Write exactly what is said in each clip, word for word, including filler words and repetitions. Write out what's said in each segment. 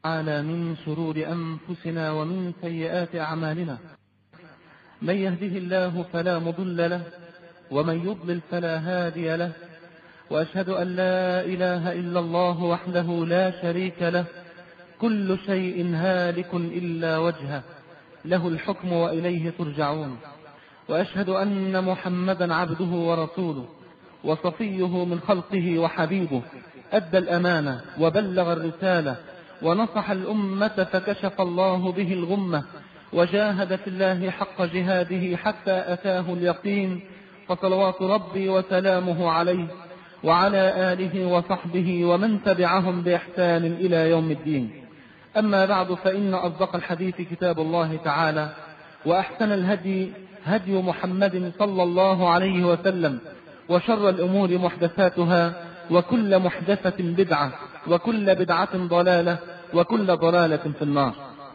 تعالى من شرور أنفسنا ومن سيئات أعمالنا. من يهده الله فلا مضل له ومن يضلل فلا هادي له، وأشهد أن لا إله إلا الله وحده لا شريك له، كل شيء هالك إلا وجهه، له الحكم وإليه ترجعون. وأشهد أن محمدا عبده ورسوله وصفيه من خلقه وحبيبه، أدى الأمانة وبلغ الرسالة ونصح الأمة فكشف الله به الغمة، وجاهد في الله حق جهاده حتى أتاه اليقين، فصلوات ربي وسلامه عليه وعلى آله وصحبه ومن تبعهم بإحسان إلى يوم الدين. أما بعد، فإن أصدق الحديث كتاب الله تعالى، وأحسن الهدي هدي محمد صلى الله عليه وسلم، وشر الأمور محدثاتها، وكل محدثة بدعة، وكل بدعة ضلالة، وكل ضلالة في النار.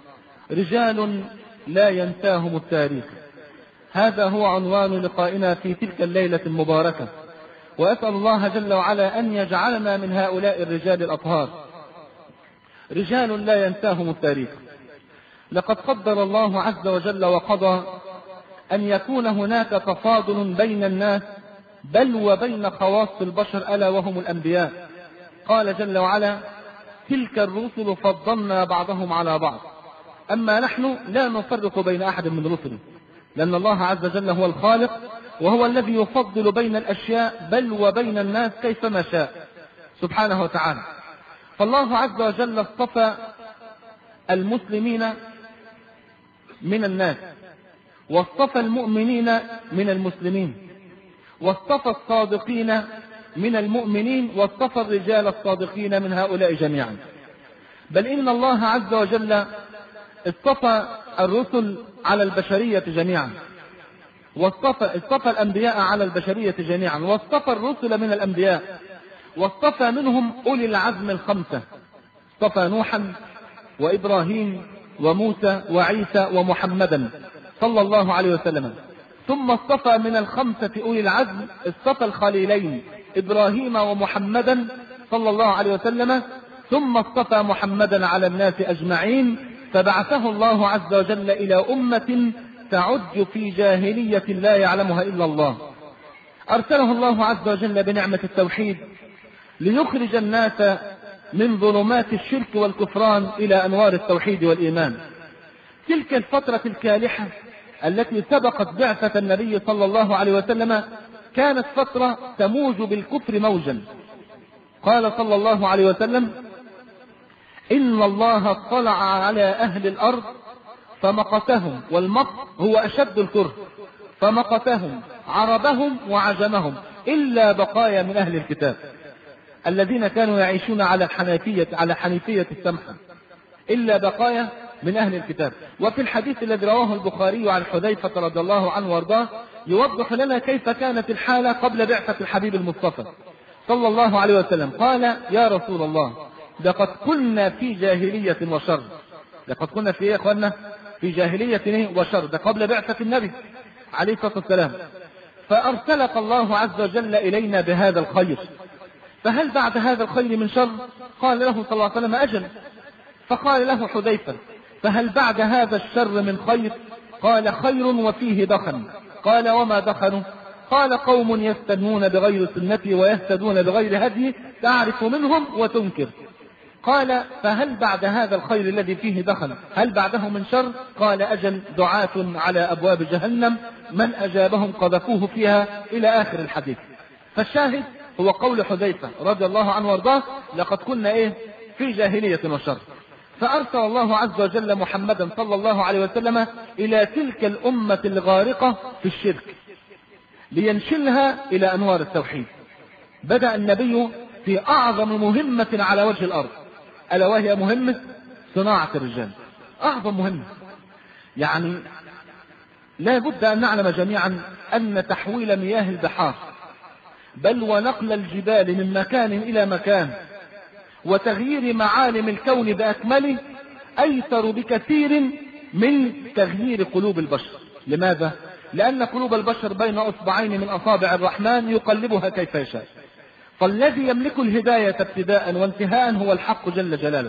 رجال لا ينساهم التاريخ، هذا هو عنوان لقائنا في تلك الليلة المباركة، وأسأل الله جل وعلا أن يجعلنا من هؤلاء الرجال الأطهار. رجال لا ينساهم التاريخ. لقد قدر الله عز وجل وقضى أن يكون هناك تفاضل بين الناس، بل وبين خواص البشر ألا وهم الأنبياء. قال جل وعلا: تلك الرسل فضلنا بعضهم على بعض. أما نحن لا نفرق بين أحد من رسله، لأن الله عز وجل هو الخالق، وهو الذي يفضل بين الأشياء بل وبين الناس كيفما شاء سبحانه وتعالى. فالله عز وجل اصطفى المسلمين من الناس، واصطفى المؤمنين من المسلمين، واصطفى الصادقين من المؤمنين، واصطفى الرجال الصادقين من هؤلاء جميعا. بل إن الله عز وجل اصطفى الرسل على البشرية جميعا، واصطفى اصطفى الأنبياء على البشرية جميعا، واصطفى الرسل من الأنبياء، واصطفى منهم أولي العزم الخمسة. اصطفى نوحا وإبراهيم وموسى وعيسى ومحمدا صلى الله عليه وسلم. ثم اصطفى من الخمسة أولي العزم، اصطفى الخليلين إبراهيم ومحمدا صلى الله عليه وسلم. ثم اصطفى محمدا على الناس أجمعين، فبعثه الله عز وجل إلى أمة تعج في جاهلية لا يعلمها إلا الله. أرسله الله عز وجل بنعمة التوحيد ليخرج الناس من ظلمات الشرك والكفران إلى أنوار التوحيد والإيمان. تلك الفترة الكالحة التي سبقت بعثة النبي صلى الله عليه وسلم كانت فترة تموج بالكفر موجا. قال صلى الله عليه وسلم: إن الله اطلع على أهل الأرض فمقتهم، والمقت هو أشد الكره، فمقتهم عربهم وعجمهم إلا بقايا من أهل الكتاب الذين كانوا يعيشون على الحنيفية على حنيفية السمحة، إلا بقايا من أهل الكتاب. وفي الحديث الذي رواه البخاري عن حذيفة رضي الله عنه وارضاه يوضح لنا كيف كانت الحالة قبل بعثة الحبيب المصطفى صلى الله عليه وسلم. قال: يا رسول الله، لقد كنا في جاهلية وشر. لقد كنا في ايه يا اخوانا؟ في جاهلية وشر. ده قبل بعثة النبي عليه الصلاة والسلام. فأرسلك الله عز وجل إلينا بهذا الخير، فهل بعد هذا الخير من شر؟ قال له صلى الله عليه وسلم: أجل. فقال له حذيفة: فهل بعد هذا الشر من خير؟ قال: خير وفيه دخن. قال: وما دخنوا؟ قال: قوم يستنون بغير سنتي ويهتدون بغير هدي، تعرف منهم وتنكر. قال: فهل بعد هذا الخير الذي فيه دخن هل بعده من شر؟ قال: أجل، دعاة على أبواب جهنم من أجابهم قذفوه فيها، إلى آخر الحديث. فالشاهد هو قول حذيفة رضي الله عنه وارضاه: لقد كنا إيه؟ في جاهلية وشر. فأرسل الله عز وجل محمدا صلى الله عليه وسلم إلى تلك الأمة الغارقة في الشرك لينشلها إلى أنوار التوحيد. بدأ النبي في أعظم مهمة على وجه الأرض، ألا وهي مهمة صناعة الرجال. أعظم مهمة، يعني لا بد أن نعلم جميعا أن تحويل مياه البحار بل ونقل الجبال من مكان إلى مكان وتغيير معالم الكون بأكمله أيسر بكثير من تغيير قلوب البشر. لماذا؟ لأن قلوب البشر بين أصبعين من أصابع الرحمن يقلبها كيف يشاء. فالذي يملك الهداية ابتداء وانتهاء هو الحق جل جلاله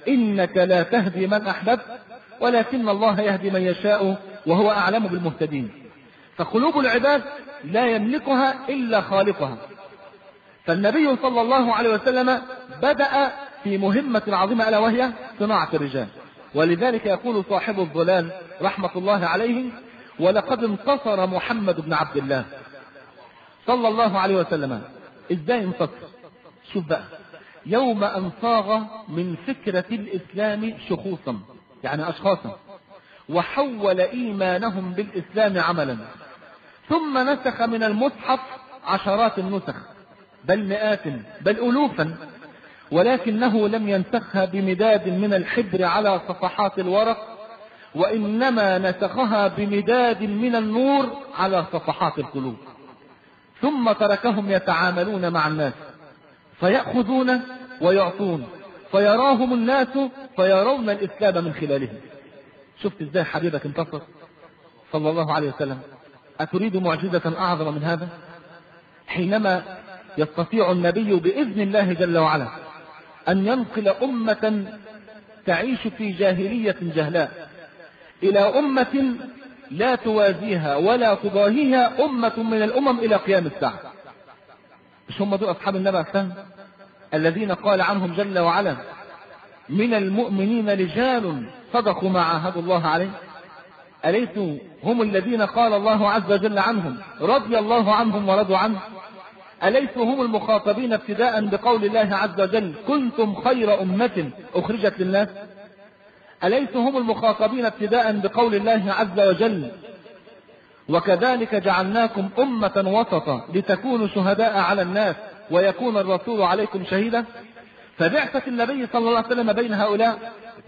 إنك لا تهدي من أحببت ولكن الله يهدي من يشاء وهو أعلم بالمهتدين. فقلوب العباد لا يملكها إلا خالقها. فالنبي صلى الله عليه وسلم بدأ في مهمة عظيمة ألا وهي صناعة الرجال. ولذلك يقول صاحب الظلال رحمة الله عليه: ولقد انتصر محمد بن عبد الله صلى الله عليه وسلم. ازاي انتصر؟ شوف بقى، يوم أن صاغ من فكرة الإسلام شخوصا، يعني أشخاصا، وحول إيمانهم بالإسلام عملا، ثم نسخ من المصحف عشرات النسخ بل مئات بل ألوفا، ولكنه لم ينسخها بمداد من الحبر على صفحات الورق، وإنما نسخها بمداد من النور على صفحات القلوب. ثم تركهم يتعاملون مع الناس فيأخذون ويعطون، فيراهم الناس فيرون الإسلام من خلالهم. شفت ازاي حبيبك انتصر صلى الله عليه وسلم؟ أتريد معجزة أعظم من هذا؟ حينما يستطيع النبي بإذن الله جل وعلا أن ينقل أمة تعيش في جاهلية جهلاء إلى أمة لا توازيها ولا تضاهيها أمة من الأمم إلى قيام الساعة. مش هم دول أصحاب النبي الثاني الذين قال عنهم جل وعلا: من المؤمنين رجال صدقوا ما عاهدوا الله عليه؟ أليسوا هم الذين قال الله عز وجل عنهم: رضي الله عنهم ورضوا عنه؟ أليسوا هم المخاطبين ابتداء بقول الله عز وجل: كنتم خير أمة أخرجت للناس؟ أليسوا هم المخاطبين ابتداء بقول الله عز وجل: وكذلك جعلناكم أمة وسطا لتكونوا شهداء على الناس ويكون الرسول عليكم شهيدا؟ فبعثة النبي صلى الله عليه وسلم بين هؤلاء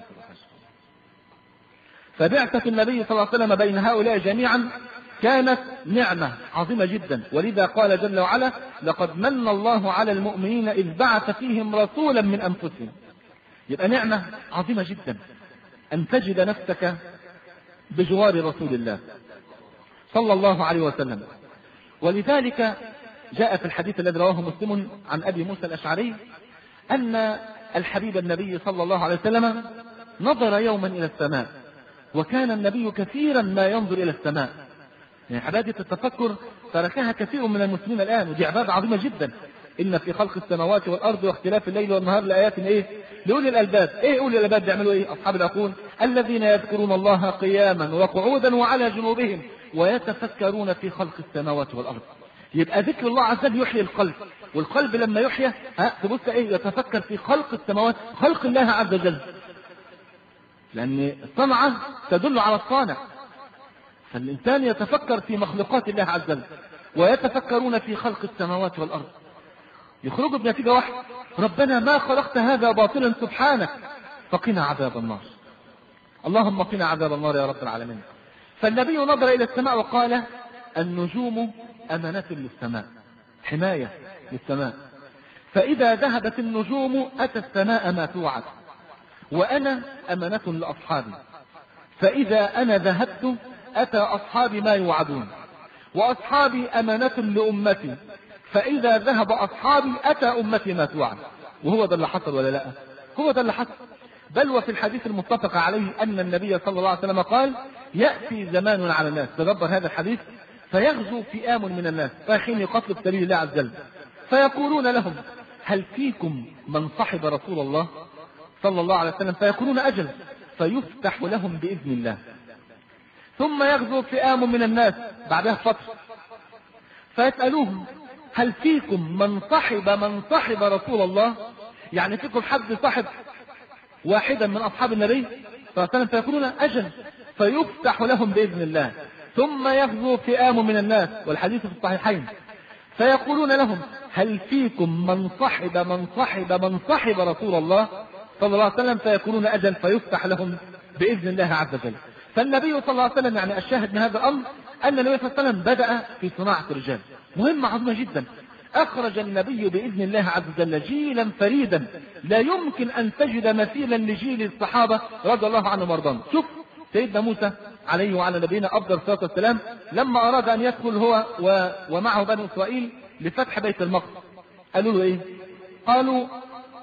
فبعثة النبي صلى الله عليه وسلم بين هؤلاء جميعا كانت نعمة عظيمة جدا. ولذا قال جل وعلا: لقد من الله على المؤمنين إذ بعث فيهم رسولا من أنفسهم. يبقى نعمة عظيمة جدا أن تجد نفسك بجوار رسول الله صلى الله عليه وسلم. ولذلك جاء في الحديث الذي رواه مسلم عن أبي موسى الأشعري أن الحبيب النبي صلى الله عليه وسلم نظر يوما إلى السماء، وكان النبي كثيرا ما ينظر إلى السماء. يعني عبادة التفكر تركها كثير من المسلمين الآن، ودي عبادة عظيمة جدا. إن في خلق السماوات والأرض واختلاف الليل والنهار لآيات إيه؟ لأولي الألباب. إيه أولي الألباب بيعملوا إيه؟ أصحاب العقول الذين يذكرون الله قياما وقعودا وعلى جنوبهم ويتفكرون في خلق السماوات والأرض. يبقى ذكر الله عز وجل يحيي القلب، والقلب لما يحيى ها تبص إيه؟ يتفكر في خلق السماوات، خلق الله عز وجل، لأن الصنعة تدل على الصانع. فالإنسان يتفكر في مخلوقات الله عز وجل ويتفكرون في خلق السماوات والأرض، يخرجوا بنتيجة واحدة: ربنا ما خلقت هذا باطلا سبحانك فقنا عذاب النار. اللهم قنا عذاب النار يا رب العالمين. فالنبي نظر إلى السماء وقال: النجوم أمانة للسماء، حماية للسماء، فإذا ذهبت النجوم أتى السماء ما توعد، وأنا أمانة لأصحابي، فإذا أنا ذهبت أتى أصحابي ما يوعدون، وأصحابي أمانة لأمتي، فإذا ذهب أصحابي أتى أمتي ما توعد. وهو ده اللي حصل ولا لا؟ هو ده اللي حصل. بل وفي الحديث المتفق عليه أن النبي صلى الله عليه وسلم قال: يأتي زمان على الناس، تدبر هذا الحديث، فيغزو فئام من الناس رايحين يقتلوا في سبيل الله عز وجل، فيقولون لهم: هل فيكم من صحب رسول الله صلى الله عليه وسلم؟ فيقولون: أجل، فيفتح لهم بإذن الله. ثم يغزو فئام من الناس بعدها فترة، فيسألوهم: هل فيكم من صحب من صحب رسول الله؟ يعني فيكم حد صحب واحدا من أصحاب النبي صلى الله عليه وسلم؟ فيقولون: أجل، فيفتح لهم بإذن الله. ثم يغزو فئام من الناس، والحديث في الصحيحين، فيقولون لهم: هل فيكم من صحب من صحب من صحب رسول الله صلى الله عليه وسلم؟ فيقولون: أجل، فيفتح لهم بإذن الله عز وجل. فالنبي صلى الله عليه وسلم، يعني الشاهد من هذا الأمر أن النبي صلى الله عليه وسلم بدأ في صناعة الرجال، مهمة عظيمة جدا. أخرج النبي بإذن الله عز وجل جيلا فريدا لا يمكن أن تجد مثيلا لجيل الصحابة رضي الله عنهم وارضاهم. شوف سيدنا موسى عليه وعلى نبينا أفضل الصلاة والسلام لما أراد أن يدخل هو ومعه بني إسرائيل لفتح بيت المقدس، قالوا له إيه؟ قالوا: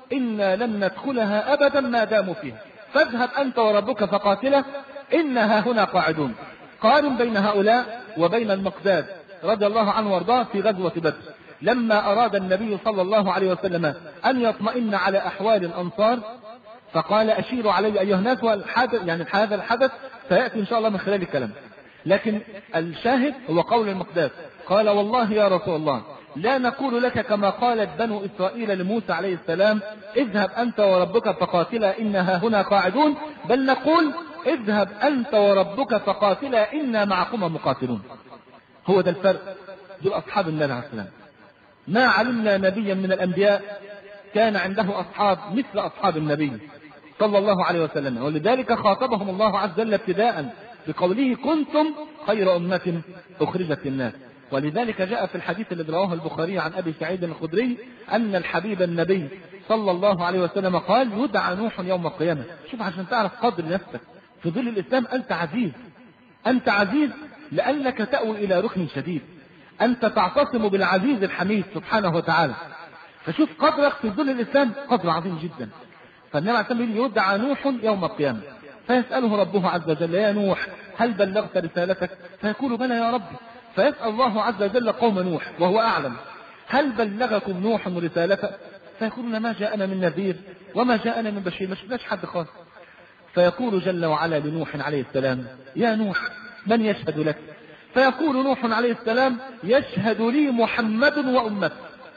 إنا لن ندخلها أبدا ما داموا فيها فاذهب أنت وربك فقاتله إنها هنا قاعدون. قارن بين هؤلاء وبين المقداد رضي الله عنه وارضاه في غزوة بدر، لما أراد النبي صلى الله عليه وسلم أن يطمئن على أحوال الأنصار فقال أشيروا علي أيها الناس، والحدث يعني هذا الحدث سيأتي إن شاء الله من خلال الكلام، لكن الشاهد هو قول المقداد قال والله يا رسول الله لا نقول لك كما قالت بنو إسرائيل لموسى عليه السلام اذهب أنت وربك فقاتلا إنها هنا قاعدون، بل نقول اذهب أنت وربك فقاتلا إنا معكما مقاتلون. هو ده الفرق. دول أصحاب النبي عليه السلام. ما علمنا نبيا من الأنبياء كان عنده أصحاب مثل أصحاب النبي صلى الله عليه وسلم، ولذلك خاطبهم الله عز وجل ابتداء بقوله كنتم خير أمة أخرجت للناس. ولذلك جاء في الحديث الذي رواه البخاري عن أبي سعيد الخدري أن الحبيب النبي صلى الله عليه وسلم قال يدعى نوح يوم القيامة. شوف عشان تعرف قدر نفسك في ظل الإسلام، أنت عزيز، أنت عزيز لأنك تأوي إلى ركن شديد، أنت تعتصم بالعزيز الحميد سبحانه وتعالى. فشوف قدرك في ظل الإسلام قدر عظيم جدا. فالنبي عليه الصلاة والسلام يدعى نوح يوم القيامة فيسأله ربه عز وجل يا نوح هل بلغت رسالتك؟ فيقول بلى يا رب. فيسأل الله عز وجل قوم نوح وهو أعلم هل بلغكم نوح رسالته؟ فيقولون ما جاءنا من نذير وما جاءنا من بشير، ما شفناش حد خالص. فيقول جل وعلا لنوح عليه السلام يا نوح من يشهد لك؟ فيقول نوح عليه السلام يشهد لي محمد وأمته.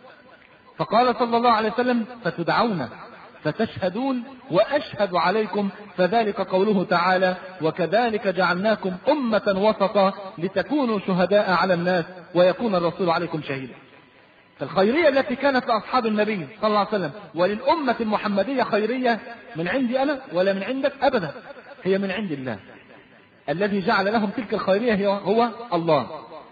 فقال صلى الله عليه وسلم فتدعون فتشهدون وأشهد عليكم، فذلك قوله تعالى وكذلك جعلناكم أمة وسطا لتكونوا شهداء على الناس ويكون الرسول عليكم شهيدا. فالخيرية التي كانت لأصحاب النبي صلى الله عليه وسلم وللأمة المحمدية خيرية من عندي أنا ولا من عندك أبدا، هي من عند الله الذي جعل لهم تلك الخيرية هو الله.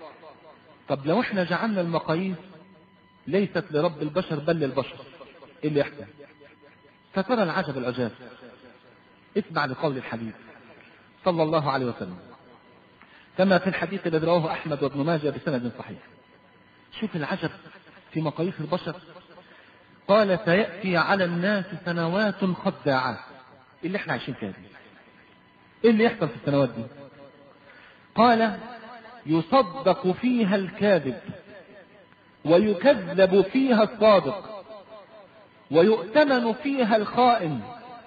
طب لو احنا جعلنا المقاييس ليست لرب البشر بل للبشر ايه اللي يحصل؟ فترى العجب العجاب. اسمع لقول الحبيب صلى الله عليه وسلم كما في الحديث الذي رواه أحمد وابن ماجه بسند صحيح. شوف العجب في مقاييس البشر. قال سيأتي على الناس سنوات خداعات. اللي احنا عايشين فيها دي ايه اللي يحصل في السنوات دي؟ قال يصدق فيها الكاذب ويكذب فيها الصادق ويؤتمن فيها الخائن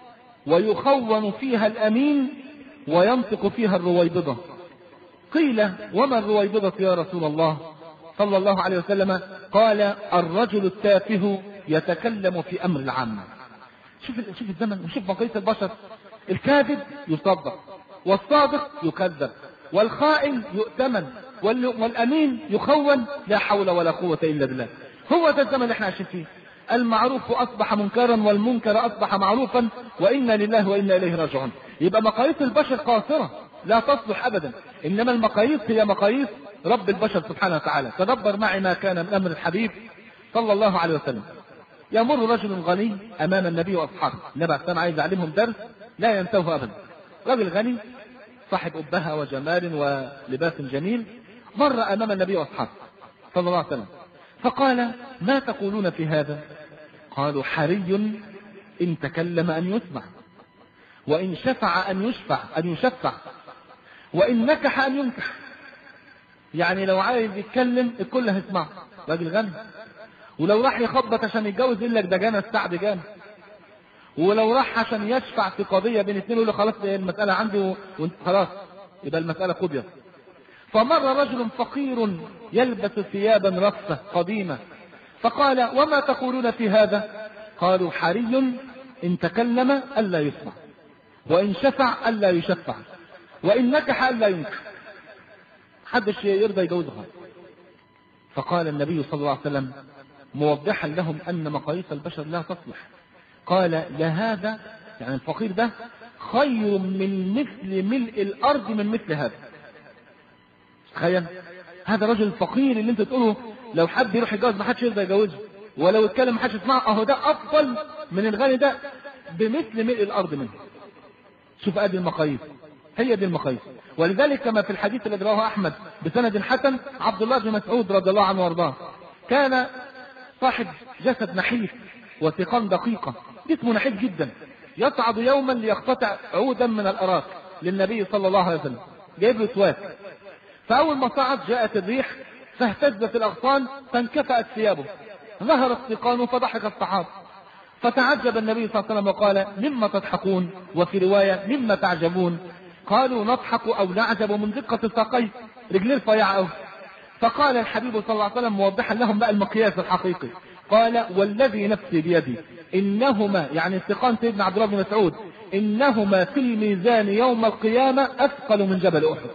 ويخون فيها الأمين وينطق فيها الرويبضة. قيل وما الرويبضة يا رسول الله صلى الله عليه وسلم؟ قال الرجل التافه يتكلم في أمر العامة. شوف شوف الزمن وشوف مقاييس البشر. الكاذب يصدق والصادق يكذب والخائن يؤتمن والأمين يخون. لا حول ولا قوة إلا بالله. هو ده الزمن اللي احنا عايشين فيه. المعروف أصبح منكرا والمنكر أصبح معروفا وإنا لله وإنا إليه راجعون. يبقى مقاييس البشر قاصرة لا تصلح أبدا، إنما المقاييس هي مقاييس رب البشر سبحانه وتعالى. تدبر معي ما كان من أمر الحبيب صلى الله عليه وسلم. يمر رجل غني أمام النبي وأصحابه. النبي عليه السلام عايز يعلمهم درس لا ينتهوا أبدا. رجل غني صاحب أبهة وجمال ولباس جميل مر أمام النبي وأصحابه صلى الله عليه وسلم فقال ما تقولون في هذا؟ قالوا حري إن تكلم أن يسمع وإن شفع أن يشفع أن يشفع وإن نكح أن ينكح. يعني لو عايز يتكلم الكل هيسمعه. راجل غني. ولو راح يخبط عشان يتجوز يقول لك ده جانا السعد جانا. ولو راح عشان يشفع في قضية بين اثنين يقول له خلاص المسألة عندي وانت خلاص يبقى المسألة قضيت. فمر رجل فقير يلبس ثيابا رفة قديمة فقال وما تقولون في هذا؟ قالوا حري إن تكلم ألا يسمع وإن شفع ألا يشفع وإن نكح ألا ينكح. حدش يرضى يجوزها. فقال النبي صلى الله عليه وسلم موضحا لهم أن مقاييس البشر لا تصلح. قال لهذا يعني الفقير ده خير من مثل ملء الأرض من مثل هذا. تخيل هذا رجل الفقير اللي انت تقوله لو حد يروح يتجوز ما حدش يرضى يجوزه ولو اتكلم ما حدش يسمعه، اهو ده افضل من الغني ده بمثل ملء الارض منه. شوف ادي المقاييس، هي دي المقاييس. ولذلك كما في الحديث الذي رواه احمد بسند حسن عبد الله بن مسعود رضي الله عنه وارضاه كان صاحب جسد نحيف وثقان دقيقة، جسمه نحيف جدا، يصعد يوما ليقتطع عودا من الأراك للنبي صلى الله عليه وسلم، جايب له سواك. فأول ما صعد جاءت الريح فاهتزت الأغصان فانكفأت ثيابه، ظهر الثقان فضحك الصحابة، فتعجب النبي صلى الله عليه وسلم وقال: مما تضحكون؟ وفي رواية: مما تعجبون؟ قالوا: نضحك أو نعجب من دقة ساقيه، رجلين رفيعة أوي. فقال الحبيب صلى الله عليه وسلم موضحا لهم بقى المقياس الحقيقي، قال: والذي نفسي بيدي إنهما، يعني الثقان سيدنا عبد الله بن مسعود، إنهما في الميزان يوم القيامة أثقل من جبل أحد.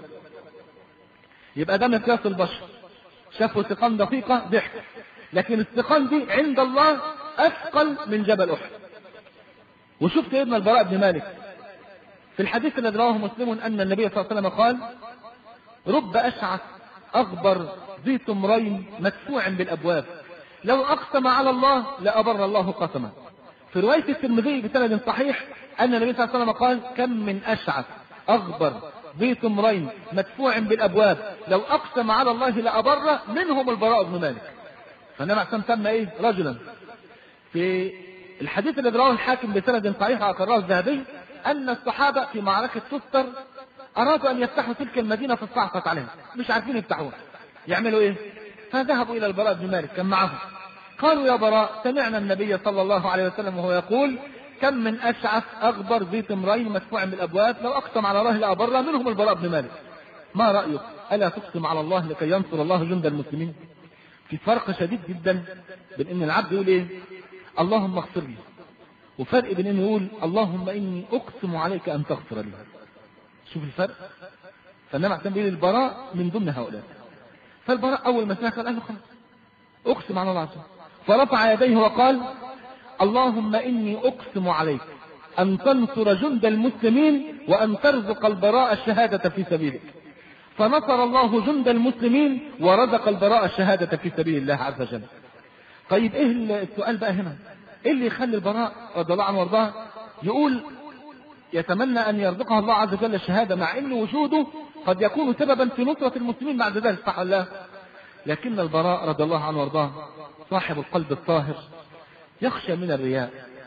يبقى ده مقياس البشر، شافوا ثقان دقيقة ضحك، لكن الثقان دي عند الله أثقل من جبل أحد. وشوف سيدنا البراء بن مالك في الحديث الذي رواه مسلم أن النبي صلى الله عليه وسلم قال: رب أشعث أغبر ذي تمرين مدفوع بالأبواب لو أقسم على الله لأبر الله قسمه. في رواية الترمذي بسند صحيح أن النبي صلى الله عليه وسلم قال: كم من أشعث أغبر ذي تمرين مدفوع بالأبواب لو أقسم على الله لأبر، منهم البراء بن مالك. فالنبي عليه الصلاة والسلام إيه؟ رجلا. في الحديث الذي رواه الحاكم بسند صحيح وأقره الذهبي أن الصحابة في معركة تستر أرادوا أن يفتحوا تلك المدينة فاستعصت عليهم، مش عارفين يفتحوها، يعملوا إيه؟ فذهبوا إلى البراء بن مالك كان معهم، قالوا: يا براء، سمعنا النبي صلى الله عليه وسلم وهو يقول: كم من أشعث أغبر ذي تمرين مدفوع بالأبواب لو أقسم على الله لأبر، منهم البراء بن مالك. ما رأيك؟ ألا تقسم على الله لكي ينصر الله جند المسلمين؟ في فرق شديد جدا بين ان العبد يقول ايه؟ اللهم اغفر لي، وفرق بين انه يقول: اللهم اني اقسم عليك ان تغفر لي. شوف الفرق. فالنبي عليه بيقول البراء من ضمن هؤلاء. فالبراء اول ما سمع قال: له خلاص اقسم على الله عز وجل، فرفع يديه وقال: اللهم اني اقسم عليك ان تنصر جند المسلمين وان ترزق البراء الشهادة في سبيلك. فنصر الله جند المسلمين ورزق البراء الشهادة في سبيل الله عز وجل. طيب ايه السؤال بقى هنا؟ ايه اللي يخلي البراء رضي الله عنه وارضاه يقول يتمنى ان يرزقه الله عز وجل الشهادة، مع ان وجوده قد يكون سببا في نصرة المسلمين بعد ذلك، صح ولا لا؟ لكن البراء رضي الله عنه وارضاه صاحب القلب الطاهر يخشى من الرياء،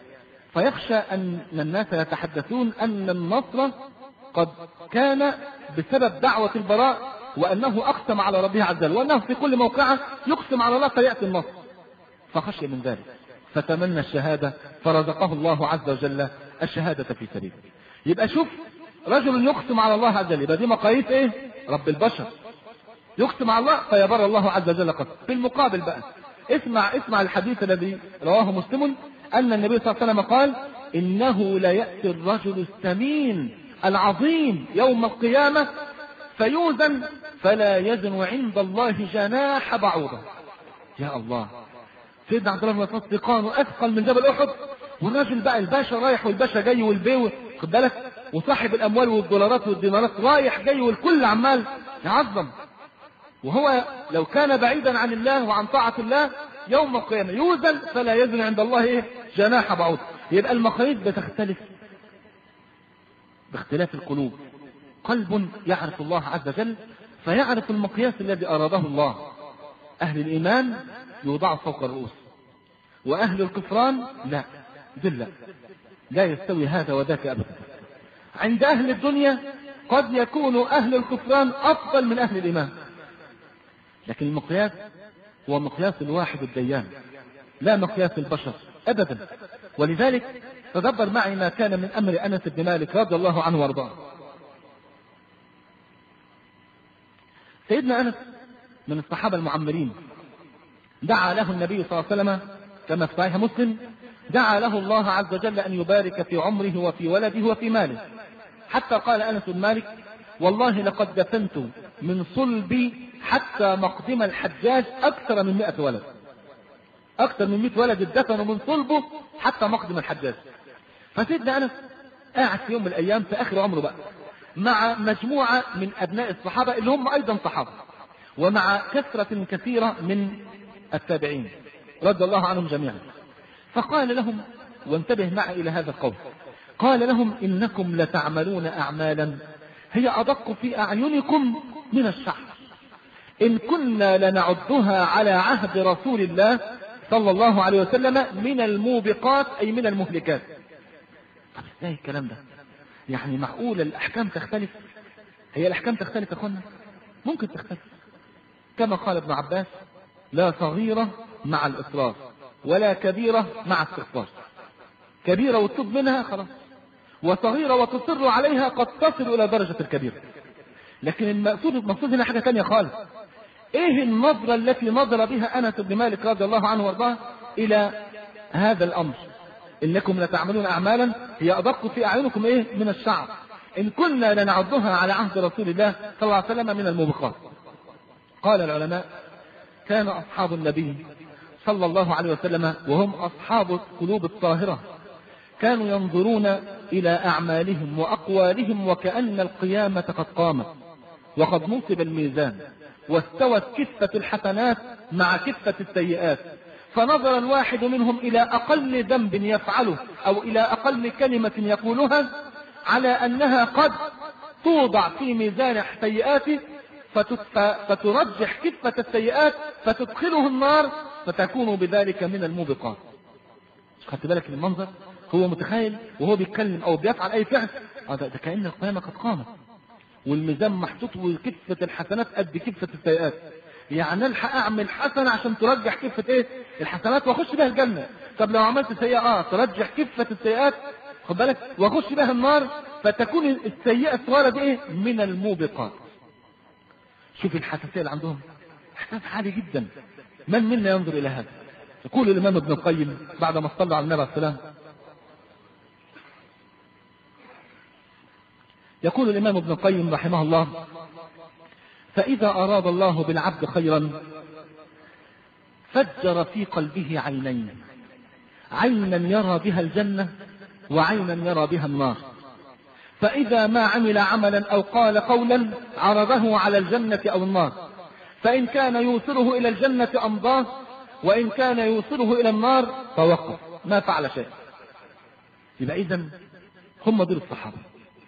فيخشى ان الناس يتحدثون ان النصر قد كان بسبب دعوة البراء، وأنه أقسم على ربه عز وجل، وأنه في كل موقعة يقسم على الله فيأتي النصر، فخشي من ذلك فتمنى الشهادة فرزقه الله عز وجل الشهادة في سبيله. يبقى شوف، رجل يقسم على الله عز وجل، يبقى دي مقاييس ايه؟ رب البشر. يقسم على الله فيبر الله عز وجل قسم. في المقابل بقى اسمع اسمع الحديث الذي رواه مسلم أن النبي صلى الله عليه وسلم قال: إنه لا يأتي الرجل السمين العظيم يوم القيامة فيوزن فلا يزن عند الله جناح بعوضة. يا الله، سيدنا عبد الله بن مسعود ثقانه أثقل من جبل أحد، والراجل بقى الباشا رايح والباشا جاي والبيو، خد بالك، وصاحب الأموال والدولارات والدينارات رايح جاي والكل عمال يعظم، وهو لو كان بعيدا عن الله وعن طاعة الله يوم القيامة يوزن فلا يزن عند الله إيه؟ جناح بعوضة. يبقى المقاييس بتختلف باختلاف القلوب. قلب يعرف الله عز وجل فيعرف المقياس الذي أراده الله. أهل الإيمان يوضع فوق الرؤوس، وأهل الكفران لا، ذلة، لا يستوي هذا وذاك أبدا. عند أهل الدنيا قد يكون أهل الكفران أفضل من أهل الإيمان، لكن المقياس هو مقياس الواحد الديان، لا مقياس البشر أبدا. ولذلك تدبر معي ما كان من أمر أنس بن مالك رضي الله عنه وارضاه. سيدنا أنس من الصحابة المعمرين، دعا له النبي صلى الله عليه وسلم كما في صحيح مسلم، دعا له الله عز وجل أن يبارك في عمره وفي ولده وفي ماله، حتى قال أنس بن مالك: والله لقد دفنت من صلبي حتى مقدم الحجاج أكثر من مئة ولد، أكثر من مئة ولد اتدفنوا من صلبه حتى مقدم الحجاج. فسيدنا أنس قاعد في يوم من الأيام في آخر عمره بقى مع مجموعة من أبناء الصحابة اللي هم أيضا صحابة، ومع كثرة كثيرة من التابعين رضي الله عنهم جميعا. فقال لهم، وانتبه معي إلى هذا القول، قال لهم: إنكم لتعملون أعمالا هي أدق في أعينكم من الشعر، إن كنا لنعدها على عهد رسول الله صلى الله عليه وسلم من الموبقات أي من المهلكات. طب ازاي الكلام ده؟ يعني معقول الأحكام تختلف؟ هي الأحكام تختلف يا أخوانا؟ ممكن تختلف، كما قال ابن عباس: لا صغيرة مع الإصرار ولا كبيرة مع استغفار. كبيرة وتتوب منها خلاص، وصغيرة وتصر عليها قد تصل إلى درجة الكبيرة. لكن المقصود المقصود هنا حاجة تانية خالص. ايه النظرة التي نظر بها أنس بن مالك رضي الله عنه وارضاه إلى هذا الأمر؟ إنكم لتعملون أعمالا هي أدق في أعينكم ايه من الشعر، إن كنا لنعدها على عهد رسول الله صلى الله عليه وسلم من الموبقات. قال العلماء: كان أصحاب النبي صلى الله عليه وسلم وهم أصحاب القلوب الطاهرة كانوا ينظرون إلى أعمالهم وأقوالهم وكأن القيامة قد قامت وقد نصب الميزان واستوت كفة الحسنات مع كفة السيئات، فنظر الواحد منهم إلى أقل ذنب يفعله أو إلى أقل كلمة يقولها على أنها قد توضع في ميزان سيئاته فترجح كفة السيئات فتدخله النار فتكون بذلك من الموبقات. خدت بالك من المنظر؟ هو متخيل وهو بيتكلم أو بيفعل أي فعل ده كأن القيامة قد قامت والميزان محطوط وكفة الحسنات قد كفة السيئات. يعني الحق أعمل حسنة عشان ترجح كفة إيه الحسنات وأخش بها الجنة. طب لو عملت سيئة آه ترجح كفة السيئات، خد بالك، وأخش بها النار فتكون السيئة الصغيرة دي إيه من الموبقات. شوف الحساسية اللي عندهم، إحساس عالي جدا. من منا ينظر إلى هذا؟ يقول الإمام ابن القيم بعد ما صلى على النبي عليه السلام، يقول الإمام ابن القيم رحمه الله: فإذا أراد الله بالعبد خيرا فجر في قلبه عينين، عينا يرى بها الجنة وعينا يرى بها النار، فإذا ما عمل عملا أو قال قولا عرضه على الجنة أو النار، فإن كان يوصله إلى الجنة أمضاه وإن كان يوصله إلى النار فوقف ما فعل شيء. يبقى إذن هم دول الصحابة،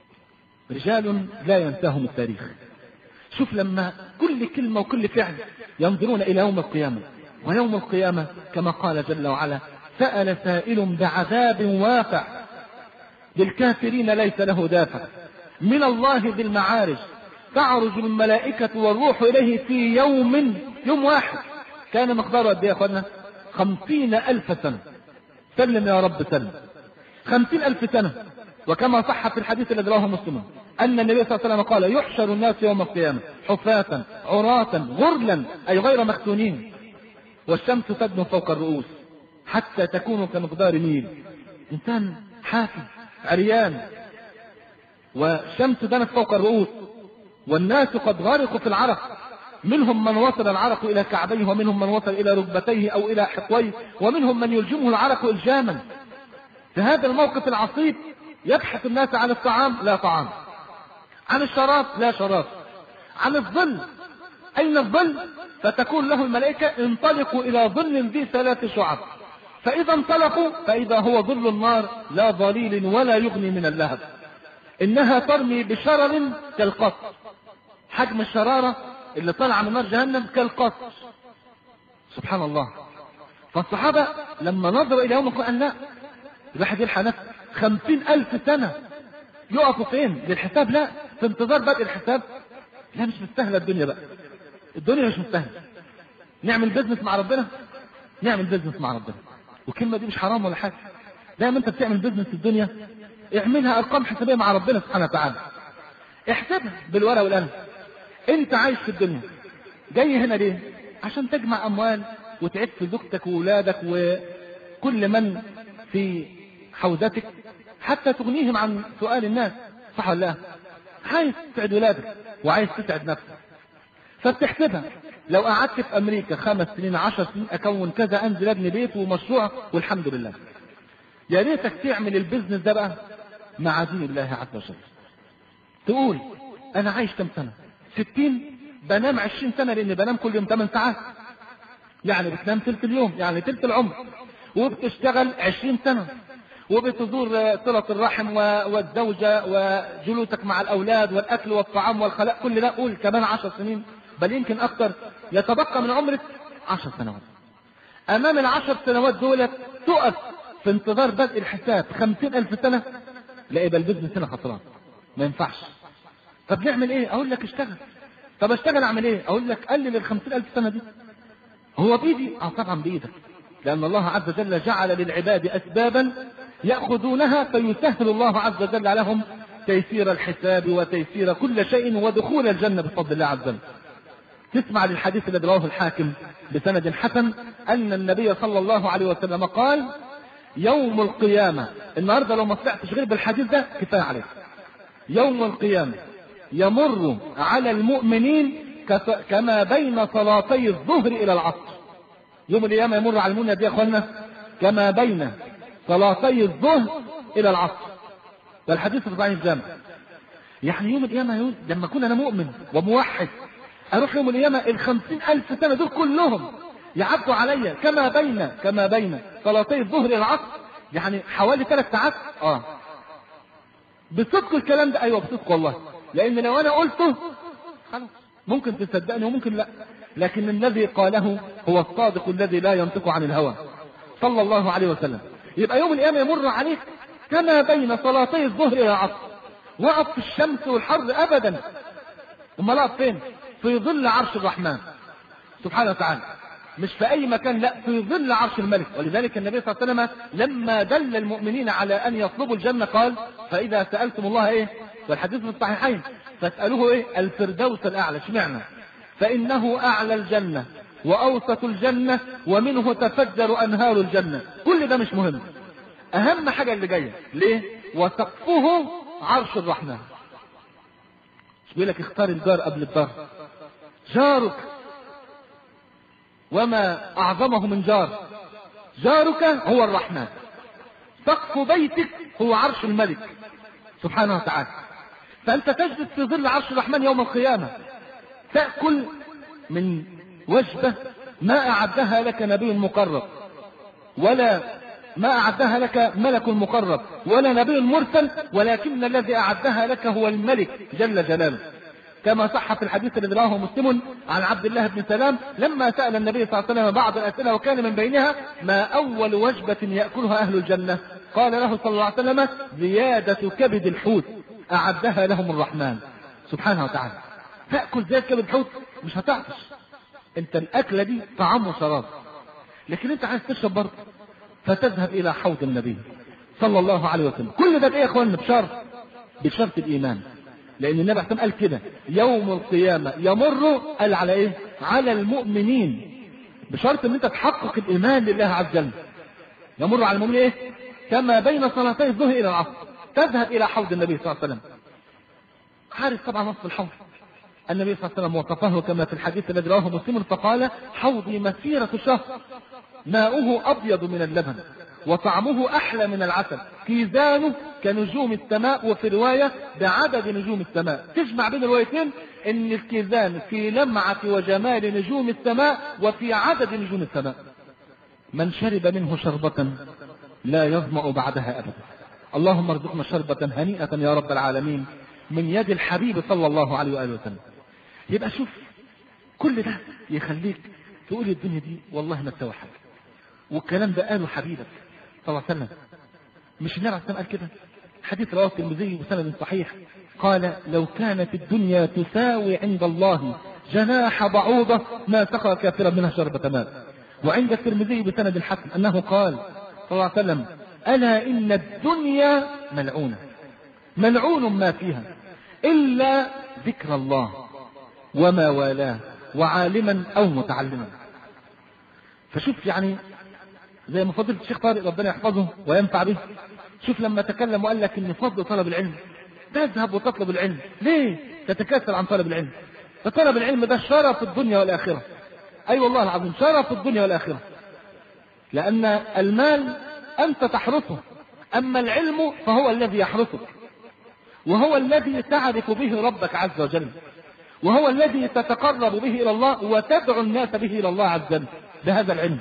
رجال لا ينساهم التاريخ. شوف لما كل كلمة وكل فعل ينظرون إلى يوم القيامة، ويوم القيامة كما قال جل وعلا: سأل سائل بعذاب واقع للكافرين ليس له دافع من الله ذي المعارج تعرج الملائكة والروح إليه في يوم يوم واحد كان مقداره قد ايه يا اخوانا؟ خمسين ألف سنة. سلم يا رب سلم. خمسين ألف سنة. وكما صح في الحديث الذي رواه مسلم أن النبي صلى الله عليه وسلم قال: يحشر الناس يوم القيامة حفاة عراة غرلا أي غير مختونين، والشمس تدنو فوق الرؤوس حتى تكون كمقدار ميل. إنسان حافي عريان والشمس دنت فوق الرؤوس والناس قد غرقوا في العرق، منهم من وصل العرق إلى كعبيه ومنهم من وصل إلى ركبتيه أو إلى حقويه ومنهم من يلجمه العرق إلجاما. في هذا الموقف العصيب يبحث الناس عن الطعام لا طعام، عن الشراب لا شراب، عن الظل أين الظل؟ فتكون له الملائكة: انطلقوا إلى ظل ذي ثلاث شعب. فإذا انطلقوا فإذا هو ظل النار لا ظليل ولا يغني من اللهب، إنها ترمي بشرر كالقصر، حجم الشرارة اللي طلع من نار جهنم كالقصر. سبحان الله. فالصحابة لما نظروا إلى يوم القيامة لا، الواحد يلحق نفسه خمسين ألف سنة يقفوا فين؟ للحساب؟ لا، في انتظار بدء الحساب. لا، مش مستاهلة الدنيا بقى، الدنيا مش مستاهلة. نعمل بيزنس مع ربنا، نعمل بيزنس مع ربنا، والكلمة دي مش حرام ولا حاجة. دايما انت بتعمل بيزنس في الدنيا اعملها ارقام حسابية مع ربنا سبحانه وتعالى، احسبها بالورقة والقلم. انت عايش في الدنيا جاي هنا ليه؟ عشان تجمع اموال وتعد في زوجتك وولادك وكل من في حوزتك حتى تغنيهم عن سؤال الناس، صح ولا لا؟ عايز تسعد ولادك وعايز تسعد نفسك، فبتحسبها. لو قعدت في امريكا خمس سنين عشر سنين اكون كذا، انزل ابني بيت ومشروع والحمد لله. يا ريتك تعمل البيزنس ده بقى مع دين الله عز وجل. تقول انا عايش كم سنة؟ ستين، بنام عشرين سنة لاني بنام كل يوم ثمان ساعات، يعني بتنام ثلث اليوم، يعني ثلث العمر، وبتشتغل عشرين سنة، وبتزور صلة الرحم والزوجة وجلوسك مع الأولاد والأكل والطعام والخلاء، كل ده قول كمان عشر سنين، بل يمكن أكثر، يتبقى من عمرك عشر سنوات. امام العشر سنوات دولت تقف في انتظار بدء الحساب خمسين الف سنة، لا يبقى البزنس هنا خسران، ما ينفعش. طب نعمل ايه؟ اقول لك اشتغل. طب اشتغل اعمل ايه؟ اقول لك قلل الخمسين الف سنة دي. هو بيدي؟ اه طبعا بايدك، لان الله عز وجل جعل للعباد اسبابا يأخذونها فيسهل الله عز وجل لهم تيسير الحساب وتيسير كل شيء ودخول الجنة بفضل الله عز وجل. تسمع للحديث الذي رواه الحاكم بسند حسن ان النبي صلى الله عليه وسلم قال: يوم القيامة، النهاردة لو ما طلعتش غير بالحديث ده كفاية عليك. يوم القيامة يمر على المؤمنين كما بين صلاتي الظهر الى العصر. يوم القيامة يمر على المؤمنين يا اخوانا كما بين صلاتي الظهر الى العصر. والحديث في صحيح الجامع. يعني يوم القيامة لما اكون انا مؤمن وموحد اروح يوم القيامة الخمسين الف سنة دول كلهم يعدوا عليا كما بين كما بين صلاتي الظهر الى العصر، يعني حوالي ثلاث ساعات. اه بصدق الكلام ده؟ ايوه بصدق والله، لان لو انا قلته خلاص ممكن تصدقني وممكن لا، لكن الذي قاله هو الصادق الذي لا ينطق عن الهوى صلى الله عليه وسلم. يبقى يوم القيامة يمر عليك كما بين صلاتي الظهر الى العصر. وقف في الشمس والحر ابدا، امال اقف فين؟ في ظل عرش الرحمن سبحانه وتعالى، مش في اي مكان، لا في ظل عرش الملك. ولذلك النبي صلى الله عليه وسلم لما دل المؤمنين على ان يطلبوا الجنة قال: فاذا سألتم الله ايه؟ والحديث في الصحيحين: فاسألوه ايه؟ الفردوس الاعلى. اشمعنى؟ فانه اعلى الجنة واوسط الجنة ومنه تفجر انهار الجنة. كل ده مش مهم، اهم حاجة اللي جاية. ليه؟ وسقفه عرش الرحمن. مش بيقول لك اختار الجار قبل الدار؟ جارك وما اعظمه من جار، جارك هو الرحمن. سقف بيتك هو عرش الملك سبحانه وتعالى. فانت تجلس في ظل عرش الرحمن يوم القيامة، تأكل من وجبة ما اعدها لك نبي مقرب، ولا ما اعدها لك ملك مقرب، ولا نبي مرسل، ولكن الذي اعدها لك هو الملك جل جلاله. كما صح في الحديث الذي رواه مسلم عن عبد الله بن سلام لما سأل النبي صلى الله عليه وسلم بعض الأسئلة وكان من بينها: ما أول وجبة يأكلها أهل الجنة؟ قال له صلى الله عليه وسلم: زيادة كبد الحوت أعدها لهم الرحمن سبحانه وتعالى. تأكل زيادة كبد الحوت مش هتعطش، انت الأكلة دي طعام وشراب، لكن انت عايز تشرب برضه، فتذهب إلى حوض النبي صلى الله عليه وسلم. كل ده ايه يا اخوان؟ بشرط بشرط الإيمان، لأن النبي عليه قال كده: يوم القيامة يمر قال على إيه؟ على المؤمنين، بشرط أن أنت تحقق الإيمان لله عز وجل. يمر على المؤمنين إيه؟ كما بين صلاتي الظهر إلى العصر. تذهب إلى حوض النبي صلى الله عليه وسلم. عارف طبعا وصف الحوض، النبي صلى الله عليه وسلم وصفه كما في الحديث الذي رواه مسلم فقال: حوضي مسيرة شهر، ماؤه أبيض من اللبن وطعمه أحلى من العسل، كيزانه كنجوم السماء، وفي رواية بعدد نجوم السماء. تجمع بين الروايتين ان الكيزان في لمعة وجمال نجوم السماء وفي عدد نجوم السماء. من شرب منه شربة لا يظمأ بعدها أبدا. اللهم ارزقنا شربة هنيئة يا رب العالمين من يد الحبيب صلى الله عليه وآله وسلم. يبقى شوف كل ده يخليك تقول الدنيا دي والله ما تسوى حاجة. والكلام ده قاله حبيبك صلى الله عليه وسلم، مش النبي عليه الصلاة والسلام قال كده؟ حديث رواه الترمذي بسند صحيح قال: لو كانت الدنيا تساوي عند الله جناح بعوضة ما سقى كافرا منها شربة ماء. وعند الترمذي بسند حسن أنه قال صلى الله عليه وسلم: ألا إن الدنيا ملعونة ملعون ما فيها إلا ذكر الله وما والاه وعالما أو متعلما. فشوف يعني زي ما فضيلة الشيخ طارق ربنا يحفظه وينفع به، شوف لما تكلم وقال لك ان فضل طلب العلم، تذهب وتطلب العلم. ليه تتكاسل عن طلب العلم؟ فطلب العلم ده شرف الدنيا والآخرة. اي أيوة والله العظيم شرف الدنيا والآخرة، لأن المال أنت تحرسه، أما العلم فهو الذي يحرسك، وهو الذي تعرف به ربك عز وجل، وهو الذي تتقرب به إلى الله وتدعو الناس به إلى الله عز وجل بهذا العلم.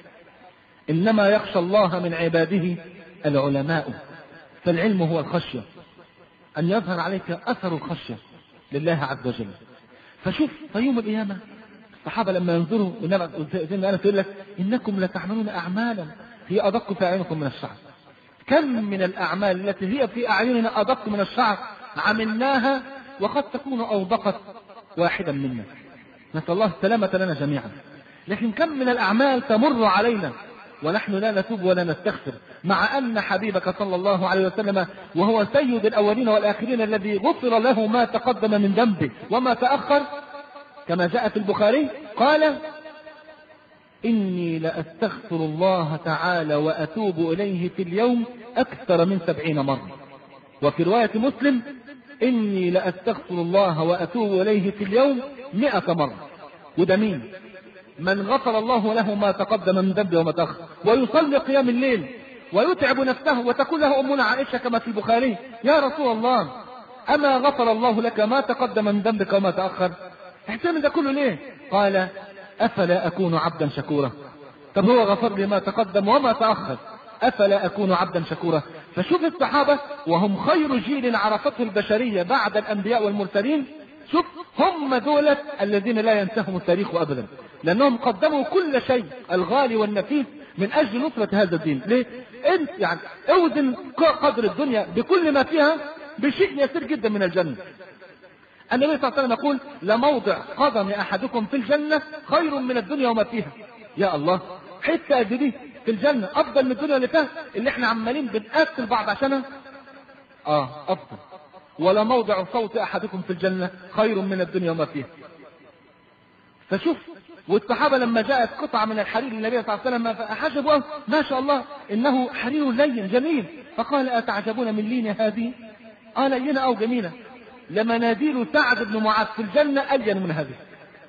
إنما يخشى الله من عباده العلماء. فالعلم هو الخشية، أن يظهر عليك أثر الخشية لله عز وجل. فشوف في يوم القيامة الصحابة لما ينظروا زي ما أنا تقول لك إنكم لتعملون أعمالا هي أدق في أعينكم من الشعر. كم من الأعمال التي هي في أعيننا أدق من الشعر عملناها وقد تكون أوبقت واحدا منا، نسأل الله السلامة لنا جميعا. لكن كم من الأعمال تمر علينا ونحن لا نتوب ولا نستغفر، مع أن حبيبك صلى الله عليه وسلم وهو سيد الأولين والآخرين الذي غفر له ما تقدم من ذنبه وما تأخر، كما جاء في البخاري قال إني لأستغفر الله تعالى وأتوب إليه في اليوم أكثر من سبعين مرة. وفي رواية مسلم إني لأستغفر الله وأتوب إليه في اليوم مئة مرة. وده مين؟ من غفر الله له ما تقدم من ذنبه وما تأخر ويصلي قيام الليل ويتعب نفسه، وتقول له أمنا عائشة كما في البخاري يا رسول الله أما غفر الله لك ما تقدم من ذنبك وما تأخر؟ احتمل ده كله ليه؟ قال أفلا أكون عبدا شكورا. طب هو غفر لي ما تقدم وما تأخر، أفلا أكون عبدا شكورا؟ فشوف الصحابة وهم خير جيل عرفته البشرية بعد الأنبياء والمرسلين، شوف هم دولة الذين لا ينتههم التاريخ أبدا، لأنهم قدموا كل شيء الغالي والنفيس من أجل نصرة هذا الدين. ليه؟ انت يعني اوزن قدر الدنيا بكل ما فيها بشيء يسير جدا من الجنة. النبي صلى الله عليه وسلم يقول لموضع قدم أحدكم في الجنة خير من الدنيا وما فيها. يا الله، حتى قد دي في الجنة أفضل من الدنيا اللي فيها اللي احنا عمالين بنقتل بعض عشانها. اه أفضل. ولا موضع صوت أحدكم في الجنة خير من الدنيا وما فيها. فشوف، والصحابة لما جاءت قطعة من الحرير للنبي صلى الله عليه وسلم فحجبوا ما شاء الله إنه حرير لين جميل، فقال أتعجبون من لين هذه؟ آه لينة أو جميلة، لمناديل سعد بن معاذ في الجنة ألين من هذه.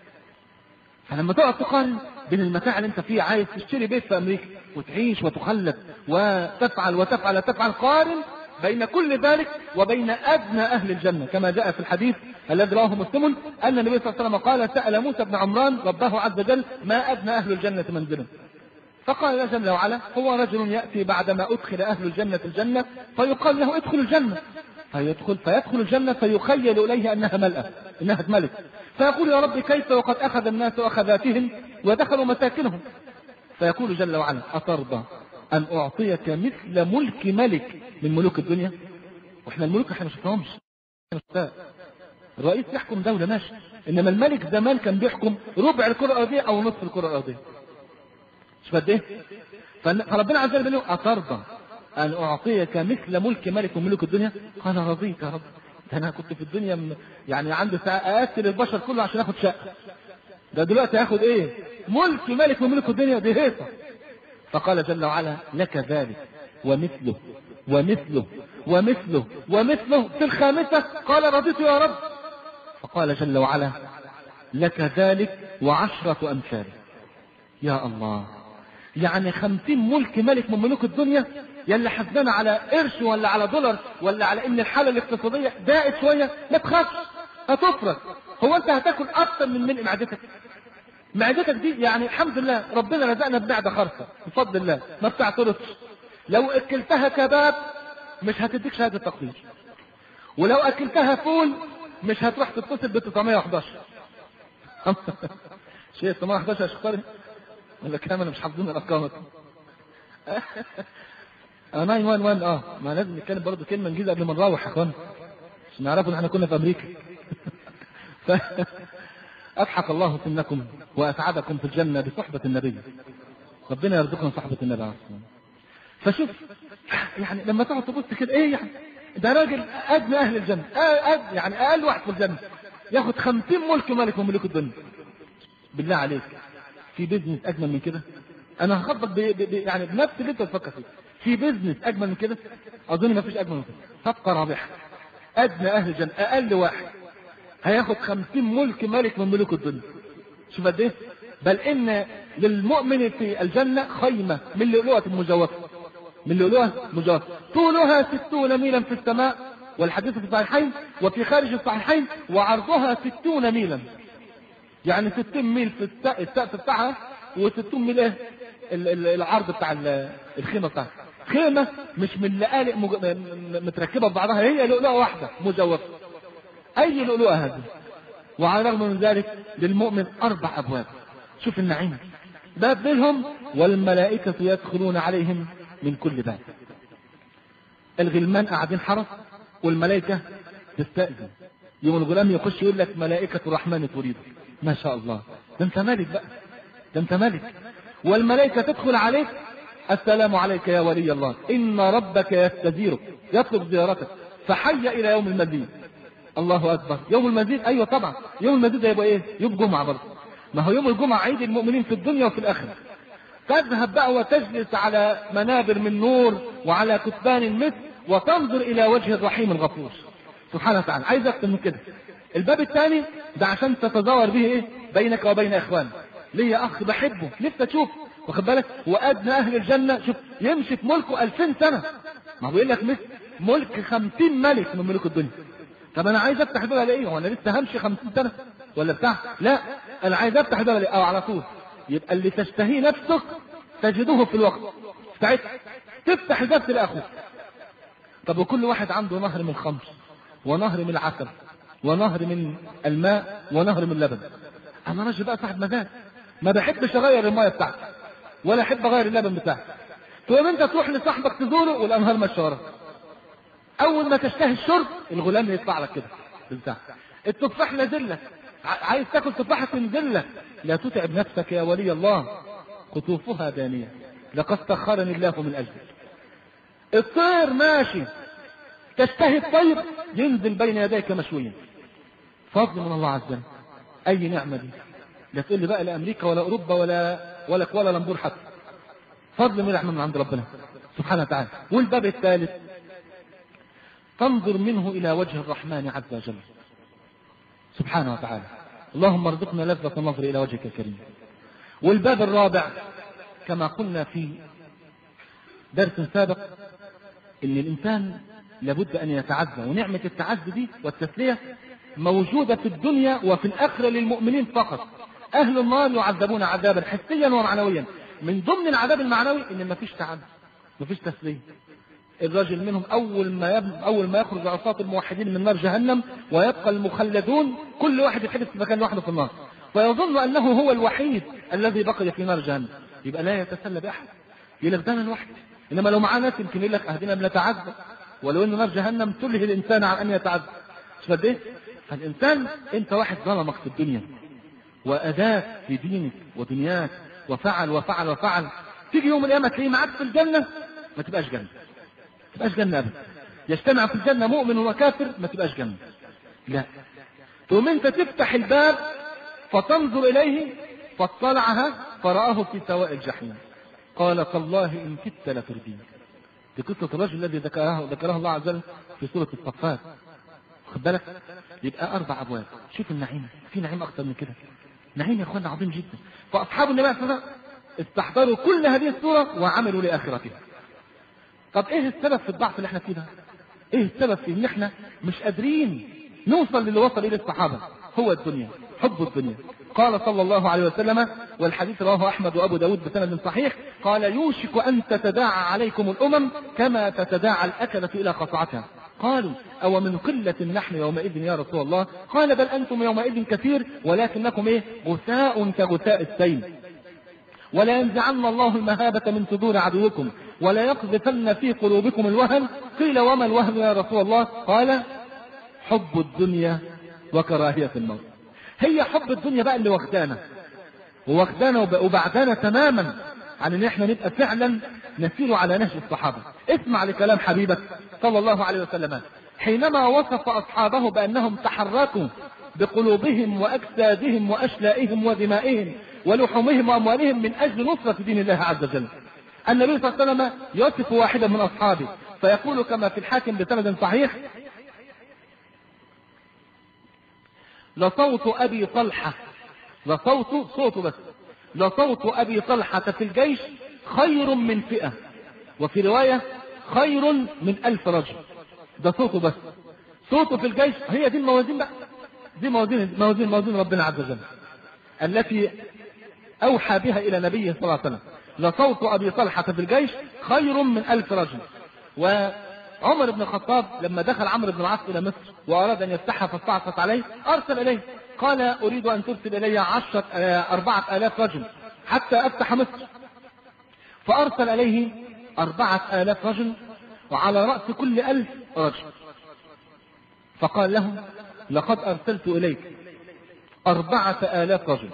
فلما تقعد تقارن بين المتاع اللي انت فيه، عايز تشتري بيت في أمريكا وتعيش وتخلد وتفعل وتفعل وتفعل، قارن بين كل ذلك وبين أدنى أهل الجنة، كما جاء في الحديث الذي رواه مسلم أن النبي صلى الله عليه وسلم قال سأل موسى بن عمران ربه عز وجل ما أدنى أهل الجنة منزلا؟ فقال لا جل وعلا هو رجل يأتي بعدما أدخل أهل الجنة الجنة فيقال له ادخل الجنة، فيدخل فيدخل الجنة فيخيل إليه أنها ملأة، إنها ملك، فيقول يا رب كيف وقد أخذ الناس أخذاتهم ودخلوا مساكنهم؟ فيقول جل وعلا أترضى أن أعطيك مثل ملك ملك من ملوك الدنيا؟ وإحنا الملوك إحنا ما شفناهمش. الرئيس يحكم دولة ماشي، إنما الملك زمان كان بيحكم ربع الكرة الأرضية أو نصف الكرة الأرضية. مش قد إيه؟ فربنا عز وجل يقول أترضى أن أعطيك مثل ملك ملك من ملوك الدنيا؟ قال رضيت يا رب، ده أنا كنت في الدنيا يعني عندي ساعة أقتل البشر كله عشان آخد شقة، ده دلوقتي هاخد إيه؟ ملك ملك من ملوك الدنيا، دي هيصة. فقال جل وعلا لك ذلك ومثله ومثله ومثله ومثله في الخامسة قال رضيت يا رب. فقال جل وعلا لك ذلك وعشرة أمثاله. يا الله، يعني خمسين ملك ملك من ملوك الدنيا يلي حسبنا على قرش ولا على دولار ولا على ان الحالة الاقتصادية ضاقت شوية، ما تخافش هتفرج. هو انت هتاكل اكتر من ملء معدتك؟ معدتك دي يعني الحمد لله ربنا رزقنا بمعدة خرصة بفضل الله ما بتعترضش. لو اكلتها كباب مش هتديك شهادة تقدير، ولو اكلتها فول مش هتروح تتصل ب تسعمية وحداشر شيء تسعمية وحداشر يا شيخ ولا كلام انا مش حافظين الارقام اه تسعمية وحداشر. اه ما لازم نتكلم برضه كلمه انجليزي قبل ما نروح يا اخوان عشان نعرفوا ان احنا كنا في امريكا. ف... اضحك الله سنكم واسعدكم في الجنه بصحبه النبي، ربنا يرزقنا صحبه النبي عليه الصلاه. فشوف يعني لما تقعد تبص كده ايه يعني ده راجل ادنى اهل الجنه، أد... يعني اقل واحد في الجنه ياخد خمسين ملك ملك من ملوك الدنيا. بالله عليك في بيزنس اجمل من كده؟ انا هخبط ب... ب... يعني بنفس اللي انت تفكر فيه. في بيزنس اجمل من كده؟ اظن ما فيش اجمل من كده. صفقه رابحه، ادنى اهل الجنه اقل واحد هياخد خمسين ملك ملك من ملوك الدنيا. شوف قد ايه. بل ان للمؤمن في الجنه خيمه من لؤلؤه مجوفه، من لؤلؤه مجوفه طولها ستون ميلا في السماء، والحديث في الصحيحين وفي خارج الصحيحين، وعرضها ستون ميلا، يعني ستين ميل في السقف بتاعها وستين ميل ايه العرض بتاع الخيمه بتاعها. خيمه مش من لقالق مج... متركبه ببعضها، هي لؤلؤه واحده مجوفه. اي لؤلؤه هذه؟ وعلى الرغم من ذلك للمؤمن أربع أبواب. شوف النعيم، باب منهم والملائكة يدخلون عليهم من كل باب. الغلمان قاعدين حرس والملائكة تستأذن. يوم الغلام يخش يقول لك ملائكة الرحمن تريد. ما شاء الله، ده انت ملك بقى، ده انت ملك. والملائكة تدخل عليك، السلام عليك يا ولي الله، إن ربك يستزيرك يطلب زيارتك فحي إلى يوم المزيد. الله أكبر. يوم المزيد، أيوة طبعا يوم المزيد ده يبقى إيه؟ يوم جمعة برضه. ما هو يوم الجمعة عيد المؤمنين في الدنيا وفي الآخرة. تذهب بقى وتجلس على منابر من نور وعلى كتبان مثل وتنظر إلى وجه الرحيم الغفور سبحانه وتعالى. عايز أكتر من كده. الباب الثاني ده عشان تتزاور به إيه؟ بينك وبين إخوانك. ليه أخ بحبه لسه تشوف، واخد بالك؟ وأدنى أهل الجنة شوف يمشي في ملكه ألفين سنة. ما هو بيقول لك مثل ملك خمسين ملك من ملوك الدنيا. طب أنا عايز أفتح دولة لإيه؟ هو أنا لسه همشي خمسين سنة ولا بتاع؟ لا، أنا عايز أفتح دولة لإيه؟ أو على طول. يبقى اللي تشتهيه نفسك تجده في الوقت ساعتها تفتح الباب تلاقي أخوك. طب وكل واحد عنده نهر من الخمر ونهر من العسل ونهر من الماء ونهر من اللبن. أنا راجل بقى صاحب مزاج، ما بحبش أغير الماء بتاعتي ولا أحب أغير اللبن بتاعتي. تقوم أنت تروح لصاحبك تزوره والأنهار ماشية وراك. أول ما تشتهي الشرب الغلام يطلع لك كده بالبتاع. التفاح نازل لك، عايز تاكل تفاحة تنزل لك. لا تتعب نفسك يا ولي الله، قطوفها دانية لقد سخرني الله من أجلك. الطير ماشي تشتهي الطير ينزل بين يديك مشويا. فضل من الله عز وجل. أي نعمة دي؟ لا تقول لي بقى لا أمريكا ولا أوروبا ولا ولا ولا لمبور حتى. فضل من رحمة من عند ربنا سبحانه وتعالى. والباب الثالث تنظر منه إلى وجه الرحمن عز وجل سبحانه وتعالى. اللهم ارزقنا لذة النظر إلى وجهك الكريم. والباب الرابع كما قلنا في درس سابق إن الإنسان لابد أن يتعزى، ونعمة التعزي دي والتسلية موجودة في الدنيا وفي الآخرة للمؤمنين فقط. أهل النار يعذبون عذابا حسيا ومعنويا. من ضمن العذاب المعنوي إن ما فيش تعزي، ما فيش تسلية. الرجل منهم أول ما يب... أول ما يخرج عصاة الموحدين من نار جهنم ويبقى المخلدون كل واحد يحدث في مكان لوحده في النار، فيظن أنه هو الوحيد الذي بقي في نار جهنم، يبقى لا يتسلى بأحد، يقول لك ده أنا لوحدي. إنما لو معاه ناس يمكن يقول لك أهدنا بنتعذب، ولو أن نار جهنم تلهي الإنسان عن أن يتعذب. مش قد إيه؟ فالإنسان أنت واحد ظلمك في الدنيا وأداك في دينك ودنياك وفعل وفعل وفعل، تيجي يوم القيامة تلاقيه معاك في الجنة ما تبقاش جنة، ما تبقاش جنة أبدا. يجتمع في الجنة مؤمن وكافر ما تبقاش جنة، لا. ثم أنت تفتح الباب فتنظر إليه فاطلعها فرآه في سواء الجحيم، قال تالله إن كدت لتردين. دي قصة الرجل الذي ذكره ذكره الله عز وجل في سورة الصفات. خد بالك؟ يبقى أربع أبواب. شوف النعيم، في نعيم أكثر من كده. نعيم يا أخوانا عظيم جدا. فأصحاب النبي صلى الله عليه وسلم استحضروا كل هذه السورة وعملوا لآخرتها. طب إيه السبب في الضعف اللي احنا فيه ده؟ إيه السبب في إن احنا مش قادرين نوصل للي وصل إليه الصحابة؟ هو الدنيا، حب الدنيا. قال صلى الله عليه وسلم، والحديث رواه أحمد وأبو داود بسند صحيح، قال يوشك أن تتداعى عليكم الأمم كما تتداعى الأكلة إلى قصعتها. قالوا أو من قلة نحن يومئذ يا رسول الله؟ قال بل أنتم يومئذ كثير ولكنكم إيه؟ غثاء كغثاء السيل، ولا ينزعن الله المهابة من صدور عدوكم ولا يقذفن في قلوبكم الوهن. قيل وما الوهن يا رسول الله؟ قال حب الدنيا وكراهية الموت. هي حب الدنيا بقى اللي واخدانا وواخدانا وبعدانا تماما عن ان احنا نبقى فعلا نسير على نهج الصحابة. اسمع لكلام حبيبك صلى الله عليه وسلم حينما وصف اصحابه بانهم تحركوا بقلوبهم واجسادهم واشلائهم ودمائهم ولحومهم واموالهم من اجل نصرة دين الله عز وجل. النبي صلى الله عليه وسلم يصف واحدا من اصحابه فيقول كما في الحاكم بسند صحيح: لصوت ابي طلحة، لصوت صوته بس، لصوت ابي طلحة في الجيش خير من فئة، وفي رواية خير من الف رجل. ده صوته بس، صوته في الجيش. هي دي الموازين بقى، دي موازين موازين موازين ربنا عز وجل التي اوحى بها الى نبيه صلى الله عليه وسلم. لصوت ابي طلحة في الجيش خير من الف رجل. وعمر بن الخطاب لما دخل عمرو بن العاص الى مصر واراد ان يفتحها فاستعصت عليه ارسل اليه قال أريد أن ترسل إلي عشرة أربعة آلاف رجل حتى أفتح مصر. فأرسل إليه أربعة آلاف رجل وعلى رأس كل ألف رجل، فقال لهم لقد أرسلت إليك أربعة آلاف رجل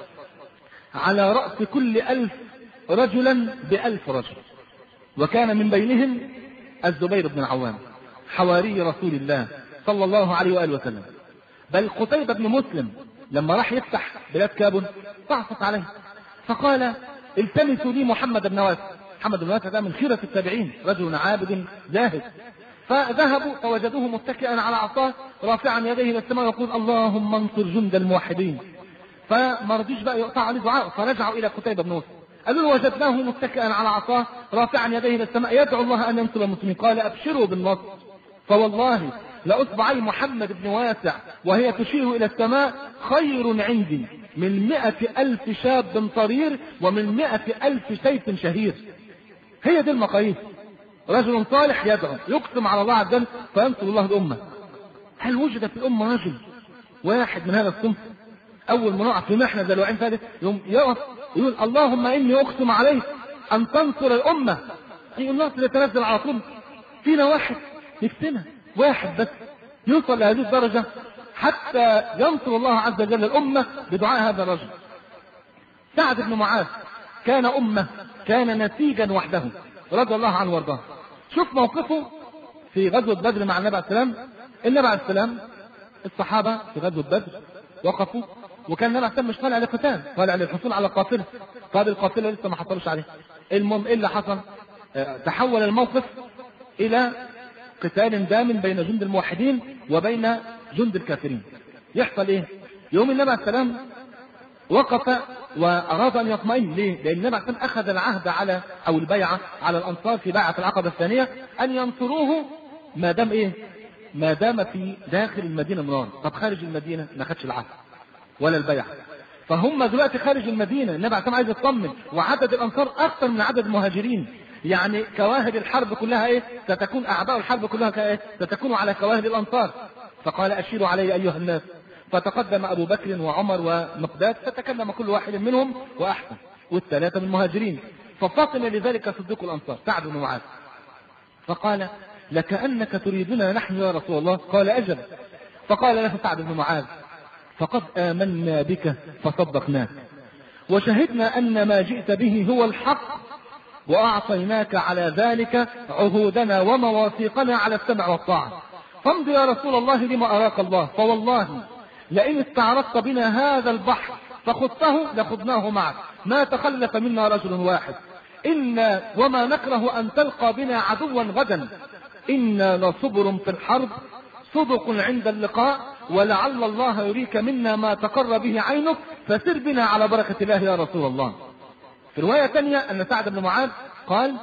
على رأس كل ألف رجلا بألف رجل، وكان من بينهم الزبير بن العوام حواري رسول الله صلى الله عليه وآله وسلم. بل قتيبة بن مسلم لما راح يفتح بلاد كابل تعصت عليه فقال التمسوا لي محمد بن واسع. محمد بن واسع ده من خيرة التابعين، رجل عابد زاهد. فذهبوا فوجدوه متكئا على عصاه رافعا يديه الى السماء يقول اللهم انصر جند الموحدين. فما رضيش بقى يقطع عليه دعاء، فرجعوا الى قتيبة بن مسلم قالوا له وجدناه متكئا على عصاه رافعا يديه الى السماء يدعو الله ان ينصر المسلمين. قال ابشروا بالنصر، فوالله لأصبعي محمد بن واسع وهي تشير إلى السماء خير عندي من مئة ألف شاب طرير ومن مئة ألف سيف شهير. هي دي المقاييس. رجل صالح يدعو يقسم على الله عز وجل فينصر الله الأمة. هل وجد في الأمة رجل واحد من هذا الصنف؟ أول ما نقع في محنة زي الوعين فاتت يوم يقف يقول اللهم إني أقسم عليك أن تنصر الأمة. أي النصر يتنزل على طول فينا واحد يكتمها، واحد بس يوصل لهذه الدرجة حتى ينصر الله عز وجل الأمة بدعاء هذا الرجل. سعد بن معاذ كان أمة، كان نسيجا وحده رضي الله عنه وارضاه. شوف موقفه في غزوة بدر مع النبي عليه السلام. النبي عليه السلام الصحابة في غزوة بدر وقفوا، وكان النبي عليه السلام مش طالع لقتال، طالع للحصول على قافلة. طب القافلة لسه ما حصلوش عليه. المهم ايه اللي حصل؟ اه تحول الموقف إلى قتال دام بين جند الموحدين وبين جند الكافرين. يحصل ايه؟ يوم النبي عليه السلام وقف واراد ان يطمئن. ليه؟ لان النبي عليه السلام اخذ العهد على او البيعه على الانصار في بيعه العقبه الثانيه ان ينصروه ما دام ايه؟ ما دام في داخل المدينه نار. طب خارج المدينه ما خدش العهد ولا البيعه. فهم دلوقتي خارج المدينه، النبي عليه السلام عايز يطمن، وعدد الانصار اكثر من عدد المهاجرين. يعني كواهب الحرب كلها ايه؟ ستكون اعداء الحرب كلها كايه؟ ستكون على كواهب الانصار. فقال اشيروا علي ايها الناس. فتقدم ابو بكر وعمر ومقداد فتكلم كل واحد منهم واحسن، والثلاثه من المهاجرين. ففطن لذلك صديق الانصار سعد بن معاذ فقال لكأنك تريدنا نحن يا رسول الله. قال اجل. فقال له سعد بن معاذ فقد آمنا بك فصدقناك وشهدنا ان ما جئت به هو الحق وأعطيناك على ذلك عهودنا ومواثيقنا على السمع والطاعة. فامض يا رسول الله لما أراك الله، فوالله لئن استعرضت بنا هذا البحر فخذته لخذناه معك ما تخلف منا رجل واحد. إنا وما نكره أن تلقى بنا عدوا غدا. إنا لصبر في الحرب صدق عند اللقاء ولعل الله يريك منا ما تقر به عينك فسر بنا على بركة الله يا رسول الله. في رواية ثانية أن سعد بن معاذ قال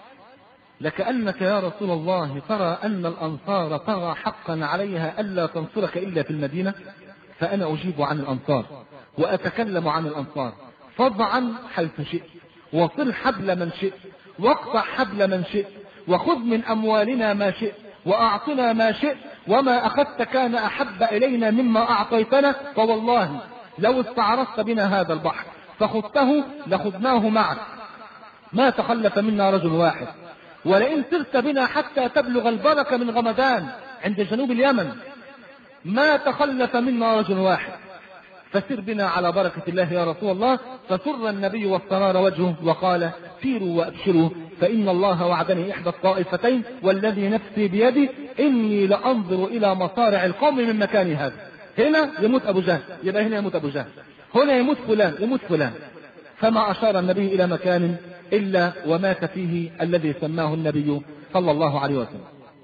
لكأنك يا رسول الله ترى أن الأنصار طغى حقا عليها ألا تنصرك إلا في المدينة، فأنا أجيب عن الأنصار وأتكلم عن الأنصار. فاضعا حيث شئت وصل حبل من شئت واقطع حبل من شئت وخذ من أموالنا ما شئت وأعطنا ما شئت وما أخذت كان أحب إلينا مما أعطيتنا. فوالله لو استعرضت بنا هذا البحر فخذته لخذناه معك ما تخلف منا رجل واحد. ولئن سرت بنا حتى تبلغ البركة من غمدان عند جنوب اليمن ما تخلف منا رجل واحد. فسر بنا على بركة الله يا رسول الله. فسر النبي واستنار وجهه وقال سيروا وابشروا فإن الله وعدني إحدى الطائفتين والذي نفسي بيدي إني لأنظر إلى مصارع القوم من مكان هذا. هنا يموت أبو جهل، يبقى هنا يموت أبو جهل، هنا يموت فلان يموت فلان. فما أشار النبي إلى مكان إلا ومات فيه الذي سماه النبي صلى الله عليه وسلم.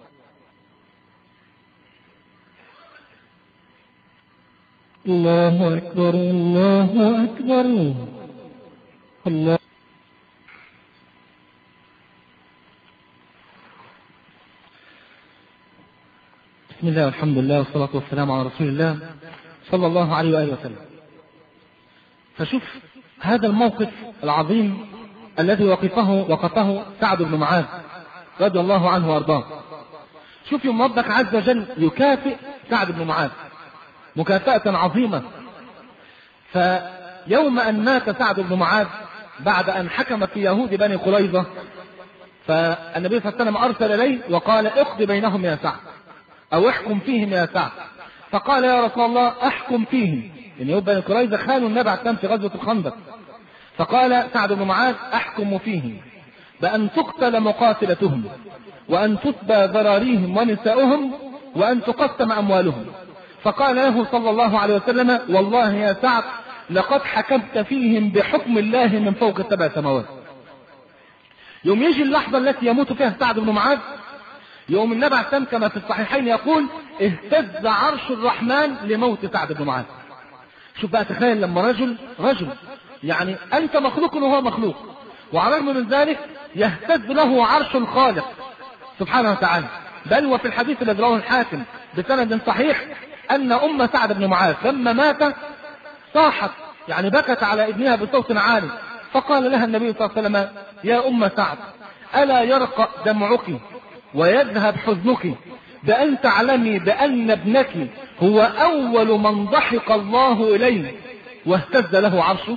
الله أكبر الله أكبر الله. بسم الله والحمد لله والصلاة والسلام على رسول الله صلى الله عليه وآله وسلم. فشوف هذا الموقف العظيم الذي وقفه وقفه سعد بن معاذ رضي الله عنه وارضاه. شوف يوم ربك عز وجل يكافئ سعد بن معاذ مكافأة عظيمة فيوم أن مات سعد بن معاذ بعد أن حكم في يهود بني قريظة، فالنبي صلى الله عليه وسلم أرسل إليه وقال اقض بينهم يا سعد أو احكم فيهم يا سعد. فقال يا رسول الله أحكم فيهم، إن يهود بني قريظة خانوا النبي عليه السلام في غزوة الخندق. فقال سعد بن معاذ أحكم فيهم بأن تقتل مقاتلتهم وأن تتبى ذراريهم ونساؤهم وأن تقسم أموالهم. فقال له صلى الله عليه وسلم والله يا سعد لقد حكمت فيهم بحكم الله من فوق السبع سماوات. يوم يجي اللحظة التي يموت فيها سعد بن معاذ، يوم النبي عليه السلام كما في الصحيحين يقول اهتز عرش الرحمن لموت سعد بن معاذ. شوف بقى، تخيل لما رجل رجل يعني أنت مخلوق وهو مخلوق، وعلى الرغم من ذلك يهتز له عرش الخالق سبحانه وتعالى. بل وفي الحديث الذي رواه الحاكم بسند صحيح أن أم سعد بن معاذ لما مات صاحت، يعني بكت على ابنها بصوت عالي، فقال لها النبي صلى الله عليه وسلم يا أم سعد ألا يرقى دمعك ويذهب حزنك بأن تعلمي بأن ابنك هو أول من ضحك الله إليه واهتز له عرشه.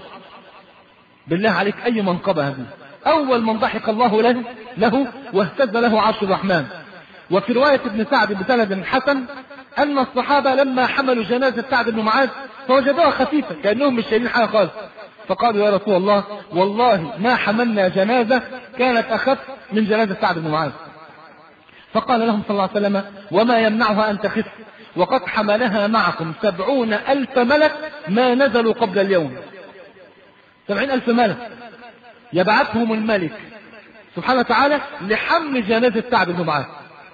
بالله عليك أي منقبة هذه، أول من ضحك الله له, له واهتز له عرش الرحمن. وفي رواية ابن سعد بسند حسن أن الصحابة لما حملوا جنازة سعد بن معاذ فوجدوها خفيفة كأنهم مش شايلين حاجة خالص، فقالوا يا رسول الله والله ما حملنا جنازة كانت أخف من جنازة سعد بن معاذ. فقال لهم صلى الله عليه وسلم وما يمنعها أن تخف وقد حملها معكم سبعون ألف ملك ما نزلوا قبل اليوم. سبعين ألف ملك يبعثهم الملك سبحانه وتعالى لحمل جنازة سعد بن معاذ.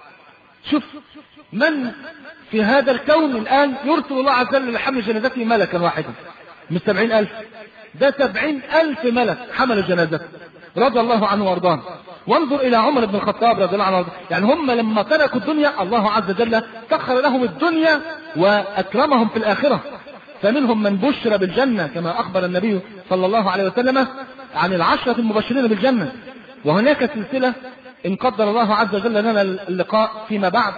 شوف من في هذا الكون الآن يرسل الله عز وجل لحمل جنازته ملكا واحدا، مش سبعين ألف، ده سبعين ألف ملك حملوا جنازته رضي الله عنه وارضاه. وانظر إلى عمر بن الخطاب رضي الله عنه وارضاه، يعني هم لما تركوا الدنيا الله عز وجل سخر لهم الدنيا وأكرمهم في الآخرة. فمنهم من بشر بالجنة كما أخبر النبي صلى الله عليه وسلم عن العشرة المبشرين بالجنة. وهناك سلسلة إن قدر الله عز وجل لنا اللقاء فيما بعد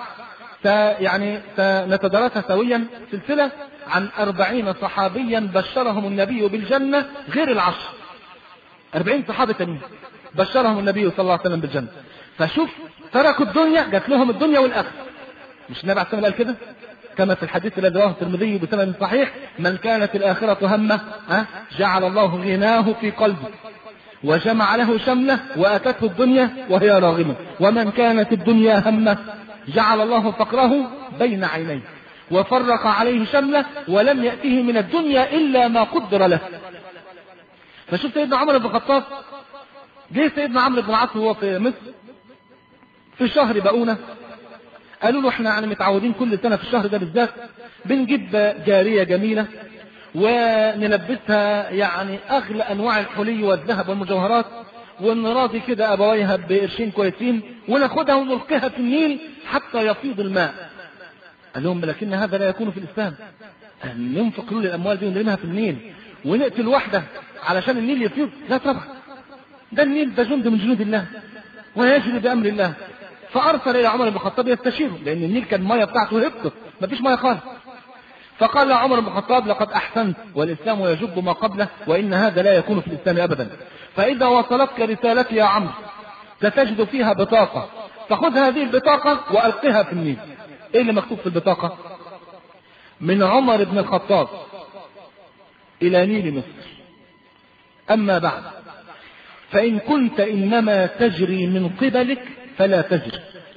يعني سنتدارسها سويا، سلسلة عن أربعين صحابيا بشرهم النبي بالجنة غير العشر، أربعين صحابة تانيين بشرهم النبي صلى الله عليه وسلم بالجنة. فشوف تركوا الدنيا جات لهم الدنيا والآخرة. مش النبي عليه الصلاة والسلام قال كده كما في الحديث الذي رواه الترمذي بسند صحيح من كانت الآخرة همه جعل الله غناه في قلبه وجمع له شمله وأتته الدنيا وهي راغمة، ومن كانت الدنيا همه جعل الله فقره بين عينيه وفرق عليه شمله ولم يأته من الدنيا إلا ما قدر له. فشوف سيدنا عمر بن الخطاب، جه سيدنا عمرو بن العاص وهو في مصر في شهر بقونة، قالوا له احنا يعني متعودين كل سنة في الشهر ده بالذات بنجيب جارية جميلة ونلبسها يعني أغلى أنواع الحلي والذهب والمجوهرات ونراضي كده أبويها بقرشين كويسين وناخدها ونلقيها في النيل حتى يفيض الماء. قال لهم لكن هذا لا يكون في الإسلام، ننفق كل الأموال دي ونرميها في النيل ونقتل واحدة علشان النيل يفيض؟ لا طبعا، ده النيل ده جند من جنود الله ويجري بأمر الله. فأرسل إلى عمر بن الخطاب يستشيره لأن النيل كان المياه بتاعته هبطت مفيش مياه خالص. فقال له عمر بن الخطاب لقد أحسنت والإسلام يجب ما قبله وإن هذا لا يكون في الإسلام أبدا، فإذا وصلتك رسالتي يا عمرو ستجد فيها بطاقة فخذ هذه البطاقة وألقها في النيل. إيه اللي مكتوب في البطاقة؟ من عمر بن الخطاب إلى نيل مصر، أما بعد فإن كنت إنما تجري من قبلك فلا تجري،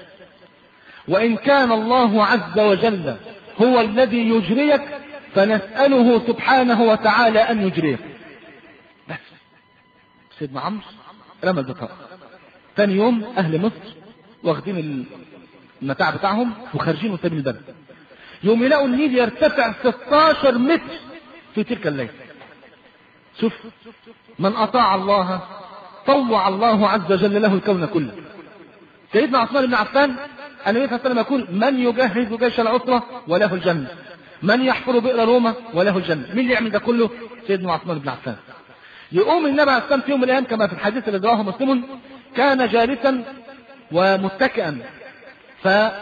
وإن كان الله عز وجل هو الذي يجريك فنسأله سبحانه وتعالى أن يجريك. بس سيدنا عمرو رمى البطاقة. ثاني يوم أهل مصر واخدين المتاع بتاعهم وخارجين وسابين البلد، يوم يلاقوا النيل يرتفع ستاشر متر في تلك الليلة. شوف من أطاع الله طوع الله عز وجل له الكون كله. سيدنا عثمان بن عفان النبي صلى الله عليه وسلم يقول من يجهز جيش العسرة وله الجنة، من يحفر بئر روما وله الجنة. مين اللي يعمل ده كله؟ سيدنا عثمان بن عفان. يقوم النبي عليه الصلاة والسلام في يوم من الأيام كما في الحديث الذي رواه مسلم كان جالسا ومتكئا،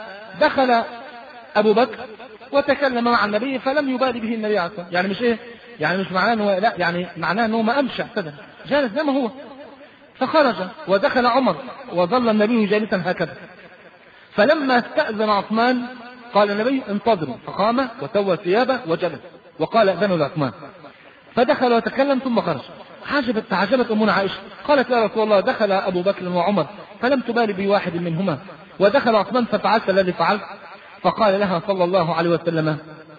فدخل أبو بكر وتكلم مع النبي فلم يبالي به النبي عليه الصلاة والسلام، يعني مش ايه يعني مش معناه انه لا، يعني معناه انه ما قامش اعتدل، جالس زي ما هو. فخرج ودخل عمر وظل النبي جالسا هكذا. فلما استأذن عثمان قال النبي انتظروا، فقام وسوى ثيابه وجلس وقال اذنوا لعثمان، فدخل وتكلم ثم خرج. عجبت تعجبت امنا عائشه قالت يا رسول الله دخل ابو بكر وعمر فلم تبالي بواحد منهما، ودخل عثمان ففعلت الذي فعلت. فقال لها صلى الله عليه وسلم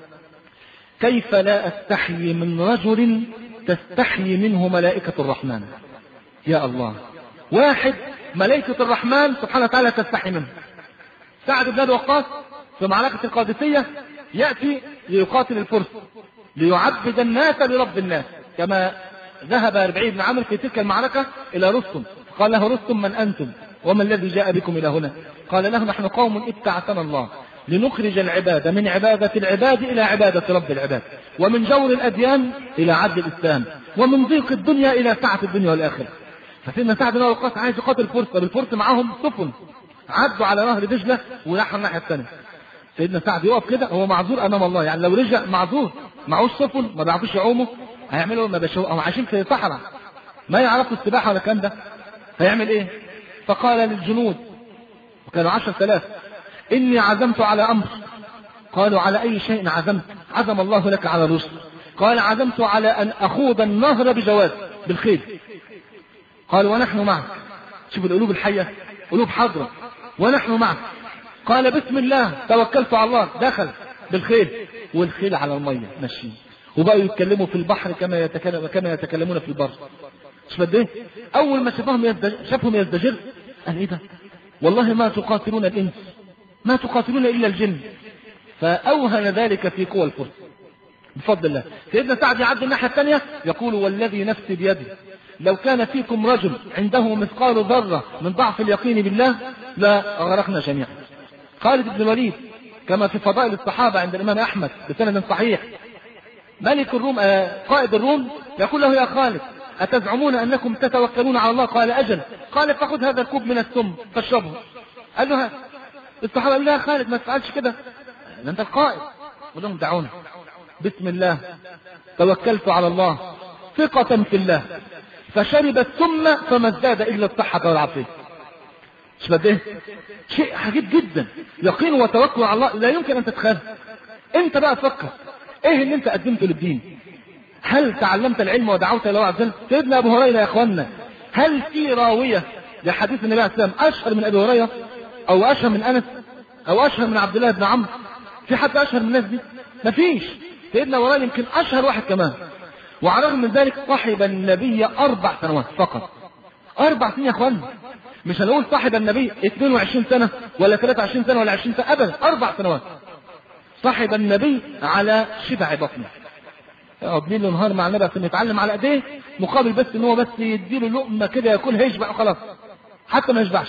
كيف لا استحيي من رجل تستحيي منه ملائكة الرحمن. يا الله، واحد ملائكة الرحمن سبحانه وتعالى تستحي منه. سعد بن ابي وقاص في معركة القادسية يأتي ليقاتل الفرس ليعبد الناس لرب الناس، كما ذهب ربعي بن عمرو في تلك المعركة إلى رستم، قال له رستم من أنتم وما الذي جاء بكم إلى هنا؟ قال له نحن قوم ابتعثنا الله لنخرج العباد من عبادة العباد إلى عبادة رب العباد، ومن جور الأديان إلى عدل الإسلام، ومن ضيق الدنيا إلى سعة الدنيا والآخرة. فسيدنا سعد بن أبي وقاص عايز يقاتل الفرس، بالفرس معاهم سفن عدوا على نهر دجلة ونحن الناحية الثانية. سيدنا سعد يقف كده، هو معذور أمام الله، يعني لو رجع معذور، معهوش سفن، ما بيعرفوش يعوموا، هيعملوا ما بيشوا أو عايشين في صحراء ما يعرفوا السباحة ولا الكلام ده، هيعمل إيه؟ فقال للجنود وكانوا عشر ثلاث إني عزمت على أمر. قالوا على أي شيء عزمت؟ عزم الله لك على الرشد. قال عزمت على أن أخوض النهر بجواز بالخيل. قال ونحن معك. شوف القلوب الحية، قلوب حضرة، ونحن معك. قال بسم الله توكلت على الله، دخل بالخيل والخيل على المية ماشيين، وبقوا يتكلموا في البحر كما يتكلم كما يتكلمون في البر. مش بديه أول ما شافهم يزدجر شافهم يزدجر قال إيه ده؟ والله ما تقاتلون الإنس، ما تقاتلون إلا الجن. فأوهن ذلك في قوى الفرس بفضل الله. سيدنا سعد يعد الناحية الثانية يقول والذي نفسي بيده لو كان فيكم رجل عنده مثقال ذرة من ضعف اليقين بالله لا أغرقنا جميعا. خالد بن الوليد كما في فضائل الصحابة عند الإمام أحمد بسند صحيح، ملك الروم قائد الروم يقول له يا خالد أتزعمون أنكم تتوكلون على الله؟ قال أجل. قال فخذ هذا الكوب من السم فاشربه. قال له الصحابة قالوا لا يا خالد ما تفعلش كده، أنت القائد. قال لهم دعونا، بسم الله توكلت على الله ثقة في الله، فشرب السم فما ازداد إلا الصحة والعافية. مش بده شيء عجيب جدا، يقين وتوكل على الله لا يمكن أن تتخيل. أنت بقى تفكر إيه اللي أنت قدمته للدين؟ هل تعلمت العلم ودعوت إلى الله عز وجل؟ سيدنا أبو هريرة يا إخواننا، هل في راوية لحديث النبي عليه السلام أشهر من أبي هريرة أو أشهر من أنس أو أشهر من عبد الله بن عمرو؟ في حد أشهر من الناس دي؟ مفيش. سيدنا أبو هريرة يمكن أشهر واحد كمان، وعلى الرغم من ذلك صاحب النبي أربع سنوات فقط. أربع سنين يا إخواننا، مش هنقول صاحب النبي اثنين وعشرين سنة ولا ثلاثة وعشرين سنة ولا عشرين سنة، أبدا أربع سنوات. صاحب النبي على شبع بطنه، يقعد ليل ونهار مع النبي عشان يتعلم على ايديه، مقابل بس ان هو بس يديله لقمه كده ياكلها يشبع وخلاص، حتى ما يشبعش.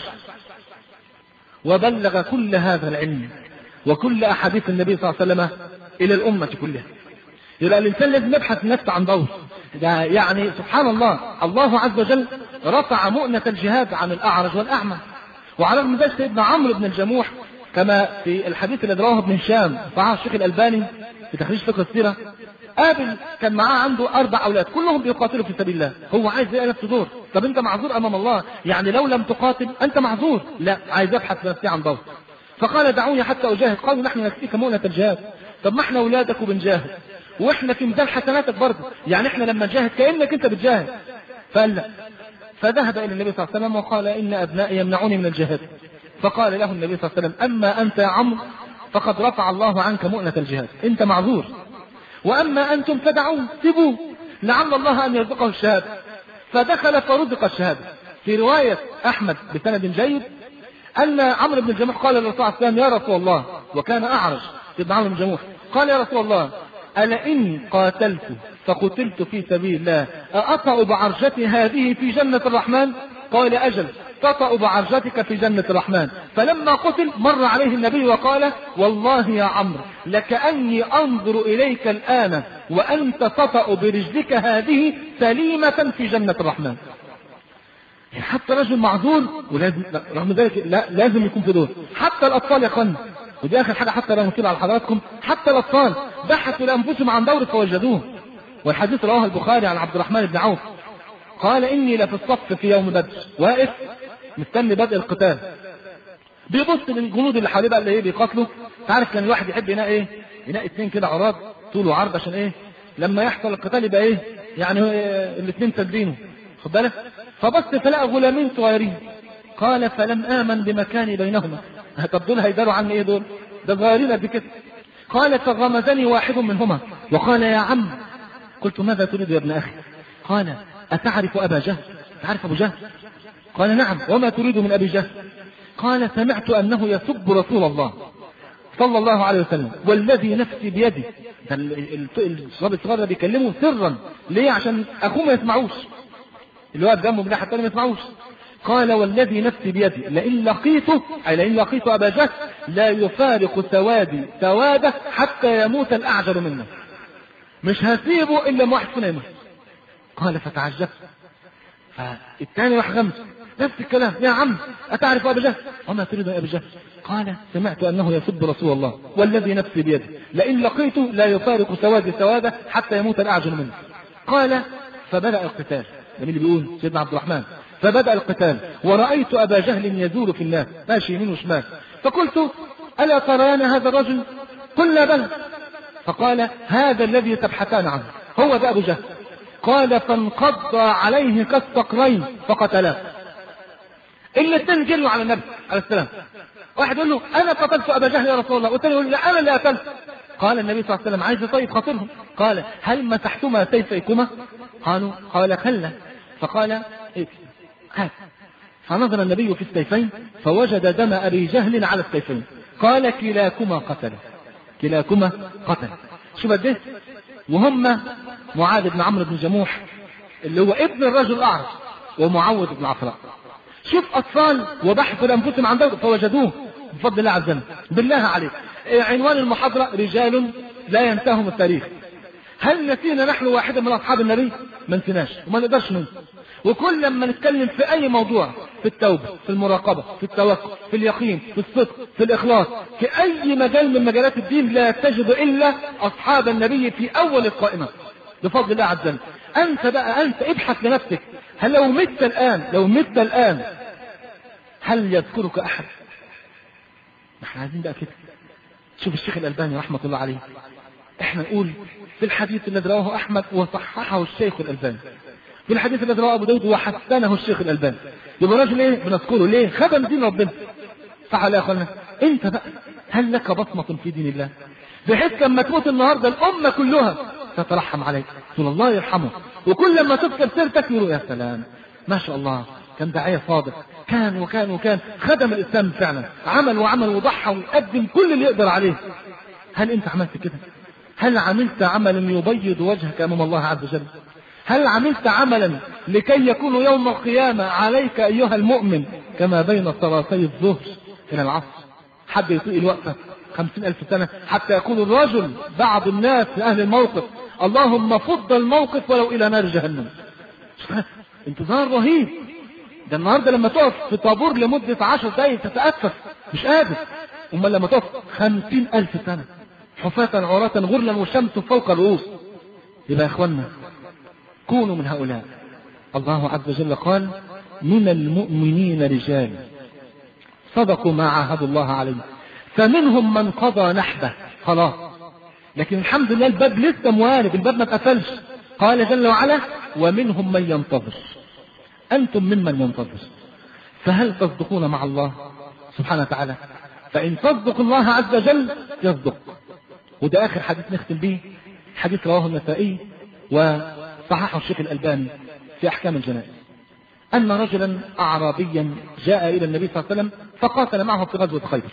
وبلغ كل هذا العلم وكل احاديث النبي صلى الله عليه وسلم الى الامه كلها. يبقى الانسان لازم يبحث النفس عن دور ده، يعني سبحان الله، الله عز وجل رفع مؤنة الجهاد عن الاعرج والاعمى. وعلى من ذلك سيدنا عمرو بن الجموح كما في الحديث الذي رواه ابن هشام صححه الشيخ الالباني في تخريج فقه السيره، قابل كان معاه عنده أربع أولاد كلهم بيقاتلوا في سبيل الله، هو عايز يلاقي نفسه دور. طب أنت معذور أمام الله، يعني لو لم تقاتل أنت معذور، لا عايز يبحث نفسي عن دور. فقال دعوني حتى أجاهد. قالوا نحن نكفيك مؤنة الجهاد. طب ما احنا أولادك وبنجاهد وإحنا في ميزان حسناتك برضه، يعني إحنا لما نجاهد كأنك أنت بتجاهد. فقال لا. فذهب إلى النبي صلى الله عليه وسلم وقال إن أبنائي يمنعوني من الجهاد. فقال له النبي صلى الله عليه وسلم أما أنت يا عمرو فقد رفع الله عنك مؤنة الجهاد، أنت معذور، وأما أنتم فدعوه سيبوه لعل الله أن يرزقه الشهادة. فدخل فرزق الشهادة. في رواية أحمد بسند جيد أن عمرو بن الجموح قال للرسول صلى الله عليه وسلم يا رسول الله، وكان أعرج سيدنا عمرو بن الجموح، قال يا رسول الله ألا إن قاتلت فقتلت في سبيل الله أأطأ بعرجتي هذه في جنة الرحمن؟ قال أجل، تطأ بعرجتك في جنة الرحمن. فلما قتل مر عليه النبي وقال والله يا عمرو لكأني أنظر إليك الآن وأنت تطأ برجلك هذه سليمة في جنة الرحمن. حتى رجل معذور ولازم رغم ذلك لا لازم يكون في دور. حتى الأطفال يا اخوان، ودي آخر حاجة حتى لا نطيل على حضراتكم، حتى الأطفال بحثوا لأنفسهم عن دور فوجدوه. والحديث رواه البخاري عن عبد الرحمن بن عوف قال إني لفي الصف في يوم بدر واقف مستني بدء القتال، بيبص للجنود اللي حواليه بقى اللي ايه بيقاتلوا. تعرف كان الواحد يحب ينقي ايه؟ ينقي اثنين كده عراض طول وعرض عشان ايه؟ لما يحصل القتال يبقى ايه؟ يعني الاثنين سادينه، خد بالك؟ فبص فلقى غلامين صغيرين، قال فلم آمن بمكاني بينهما. طب دول هيداروا عني ايه دول؟ ده صغيرين قد كده. قال فغمزني واحد منهما وقال يا عم. قلت ماذا تريد يا ابن اخي؟ قال أتعرف أبا جهل؟ تعرف أبو جهل؟ قال نعم. وما تريد من أبي جهل؟ قال سمعت أنه يسب رسول الله صلى الله عليه وسلم والذي نفسي بيده. الشباب الصغير ده بيكلمه سرا ليه؟ عشان أخوه ما يسمعوش، اللي واقف جنبه من ناحية الثانية ما يسمعوش. قال والذي نفسي بيده لئن لقيته أي لئن لقيت أبا جهل لا يفارق سوادي سواده حتى يموت الأعجل منه، مش هسيبه إلا واحد فينا يموت. قال فتعجبت، فالثاني راح غمز نفس الكلام يا عم أتعرف أبا جهل؟ وما تريد يا أبا جهل؟ قال سمعت أنه يسب رسول الله والذي نفسي بيده لئن لقيته لا يفارق سوادي سواده حتى يموت الأعجل منه. قال فبدأ القتال. ده مين اللي بيقول؟ سيدنا عبد الرحمن. فبدأ القتال ورأيت أبا جهل يزور في الناس ماشي يمين وشمال، فقلت ألا تريان هذا الرجل؟ قلنا بلى. فقال هذا الذي تبحثان عنه هو ده أبو جهل. قال فانقض عليه كالصقرين فقتلاه. الاثنين جلوا على النبي عليه السلام، واحد يقول له انا قتلت ابا جهل يا رسول الله، والثاني يقول لا انا اللي قتلت. قال النبي صلى الله عليه وسلم عايز طيب خاطرهم. قال هل مسحتما سيفيكما؟ قالوا قال كلا. فقال إيه؟ هات. فنظر النبي في السيفين فوجد دم ابي جهل على السيفين. قال كلاكما قتل، كلاكما قتل. شو بديت؟ وهم معاذ بن عمرو بن جموح اللي هو ابن الرجل الاعرج ومعوذ بن عفراء. شوف اطفال وبحثوا لانفسهم عن ذلك فوجدوه بفضل الله عز وجل. بالله عليك عنوان المحاضرة رجال لا ينتههم التاريخ. هل نسينا نحن واحدا من اصحاب النبي؟ ما نسيناش وما نقدرش ننسى. وكل لما نتكلم في اي موضوع، في التوبة، في المراقبة، في التوكل، في اليقين، في الصدق، في الاخلاص، في اي مجال من مجالات الدين لا تجد الا اصحاب النبي في اول القائمة بفضل الله عز وجل. انت بقى انت ابحث لنفسك، هل لو مت الان لو مت الان هل يذكرك احد؟ احنا عايزين بقى كده. شوف الشيخ الألباني رحمة الله عليه، احنا نقول في الحديث الذي رواه احمد وصححه الشيخ الألباني، في الحديث الذي رواه ابو داود وحسنه الشيخ الألباني، يبقى راجل ايه بنذكره؟ ليه؟ خدم دين ربنا. صح ولا يا اخوانا؟ انت بقى هل لك بصمة في دين الله بحيث لما تموت النهارده الامة كلها تترحم عليك تقول الله يرحمه، وكل لما تذكر سيرتك يقولوا يا سلام ما شاء الله كان داعية صادق، كان وكان وكان خدم الإسلام فعلا، عمل وعمل وضحى وقدم كل اللي يقدر عليه. هل أنت عملت كده؟ هل عملت عملا يبيض وجهك أمام الله عز وجل؟ هل عملت عملا لكي يكون يوم القيامة عليك أيها المؤمن كما بين صلاتي الظهر إلى العصر؟ حد يطيق الوقفة خمسين ألف سنة حتى يكون الرجل بعض الناس أهل الموقف اللهم فض الموقف ولو إلى نار جهنم. انتظار رهيب. ده النهارده لما تقف في طابور لمدة عشر دقايق تتأسف مش قادر، أما لما تقف خمسين ألف سنة حفاة عراة غرلا والشمس فوق الرؤوس. يبقى يا إخوانا كونوا من هؤلاء. الله عز وجل قال من المؤمنين رجال صدقوا ما عاهدوا الله عليه فمنهم من قضى نحبه خلاص، لكن الحمد لله الباب لسه موارب، الباب ما اتقفلش. قال جل وعلا ومنهم من ينتظر. أنتم ممن ينتظر، فهل تصدقون مع الله سبحانه وتعالى؟ فإن تصدق الله عز وجل يصدق. وده آخر حديث نختم به، حديث رواه النسائي وصححه الشيخ الألباني في أحكام الجنائز، أن رجلا أعرابيا جاء إلى النبي صلى الله عليه وسلم فقاتل معه في غزوة خيبر.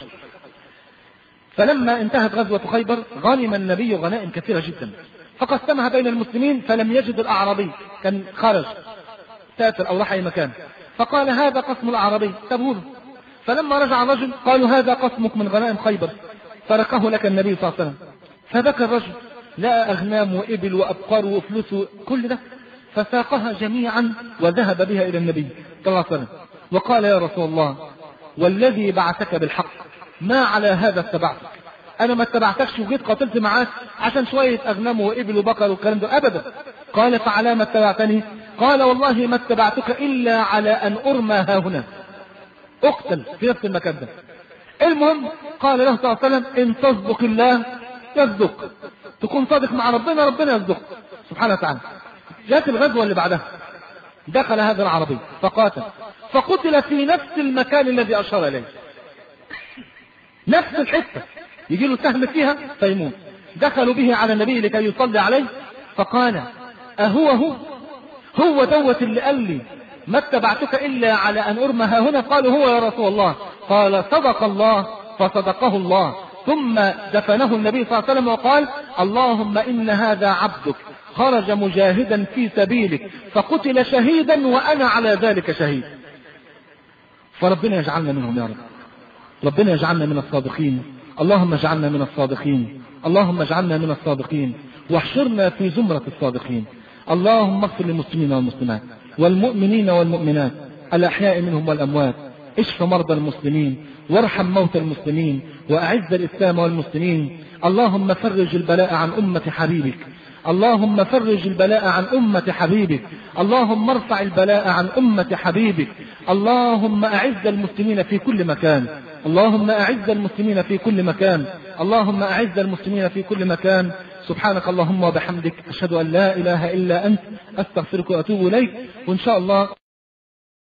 فلما انتهت غزوة خيبر غنم النبي غنائم كثيرة جدا فقسمها بين المسلمين، فلم يجد الأعرابي، كان خرج سافر أو راح أي مكان، فقال هذا قسم الأعرابي سابوه. فلما رجع الرجل قالوا هذا قسمك من غنائم خيبر تركه لك النبي صلى الله عليه وسلم. فبكى الرجل، لا أغنام وإبل وأبقار وفلوس كل ده، فساقها جميعا وذهب بها إلى النبي صلى الله عليه وسلم وقال يا رسول الله والذي بعثك بالحق ما على هذا اتبعتك، انا ما اتبعتكش وجيت قاتلت معاك عشان شويه اغنام وابل وبقر والكلام ده ابدا. قال فعلى ما اتبعتني؟ قال والله ما اتبعتك الا على ان ارمى ها هنا، اقتل في نفس المكان ده. المهم قال له صلى الله عليه وسلم ان تصدق الله يصدق، تكون صادق مع ربنا ربنا يصدق سبحانه وتعالى. جاءت الغزوه اللي بعدها، دخل هذا العربي فقاتل فقتل في نفس المكان الذي اشار اليه، نفس الحته يجي له سهم فيها فيموت. دخلوا به على النبي لكي يصلي عليه فقال اهو هو هو دوت اللي قال لي ما اتبعتك الا على ان ارمى ها هنا؟ قالوا هو يا رسول الله. قال صدق الله فصدقه الله. ثم دفنه النبي صلى الله عليه وسلم وقال اللهم ان هذا عبدك خرج مجاهدا في سبيلك فقتل شهيدا وانا على ذلك شهيد. فربنا يجعلنا منهم يا رب، ربنا يجعلنا من الصادقين. اللهم اجعلنا من الصادقين، اللهم اجعلنا من الصادقين واحشرنا في زمرة الصادقين. اللهم اغفر للمسلمين والمسلمات والمؤمنين والمؤمنات الأحياء منهم والأموات، اشف مرضى المسلمين وارحم موتى المسلمين وأعز الإسلام والمسلمين. اللهم فرج البلاء عن أمة حبيبك، اللهم فرج البلاء عن أمة حبيبك، اللهم ارفع البلاء عن أمة حبيبك. اللهم أعز المسلمين في كل مكان، اللهم أعز المسلمين في كل مكان، اللهم أعز المسلمين في كل مكان. سبحانك اللهم وبحمدك أشهد أن لا إله إلا أنت أستغفرك وأتوب إليك. وإن شاء الله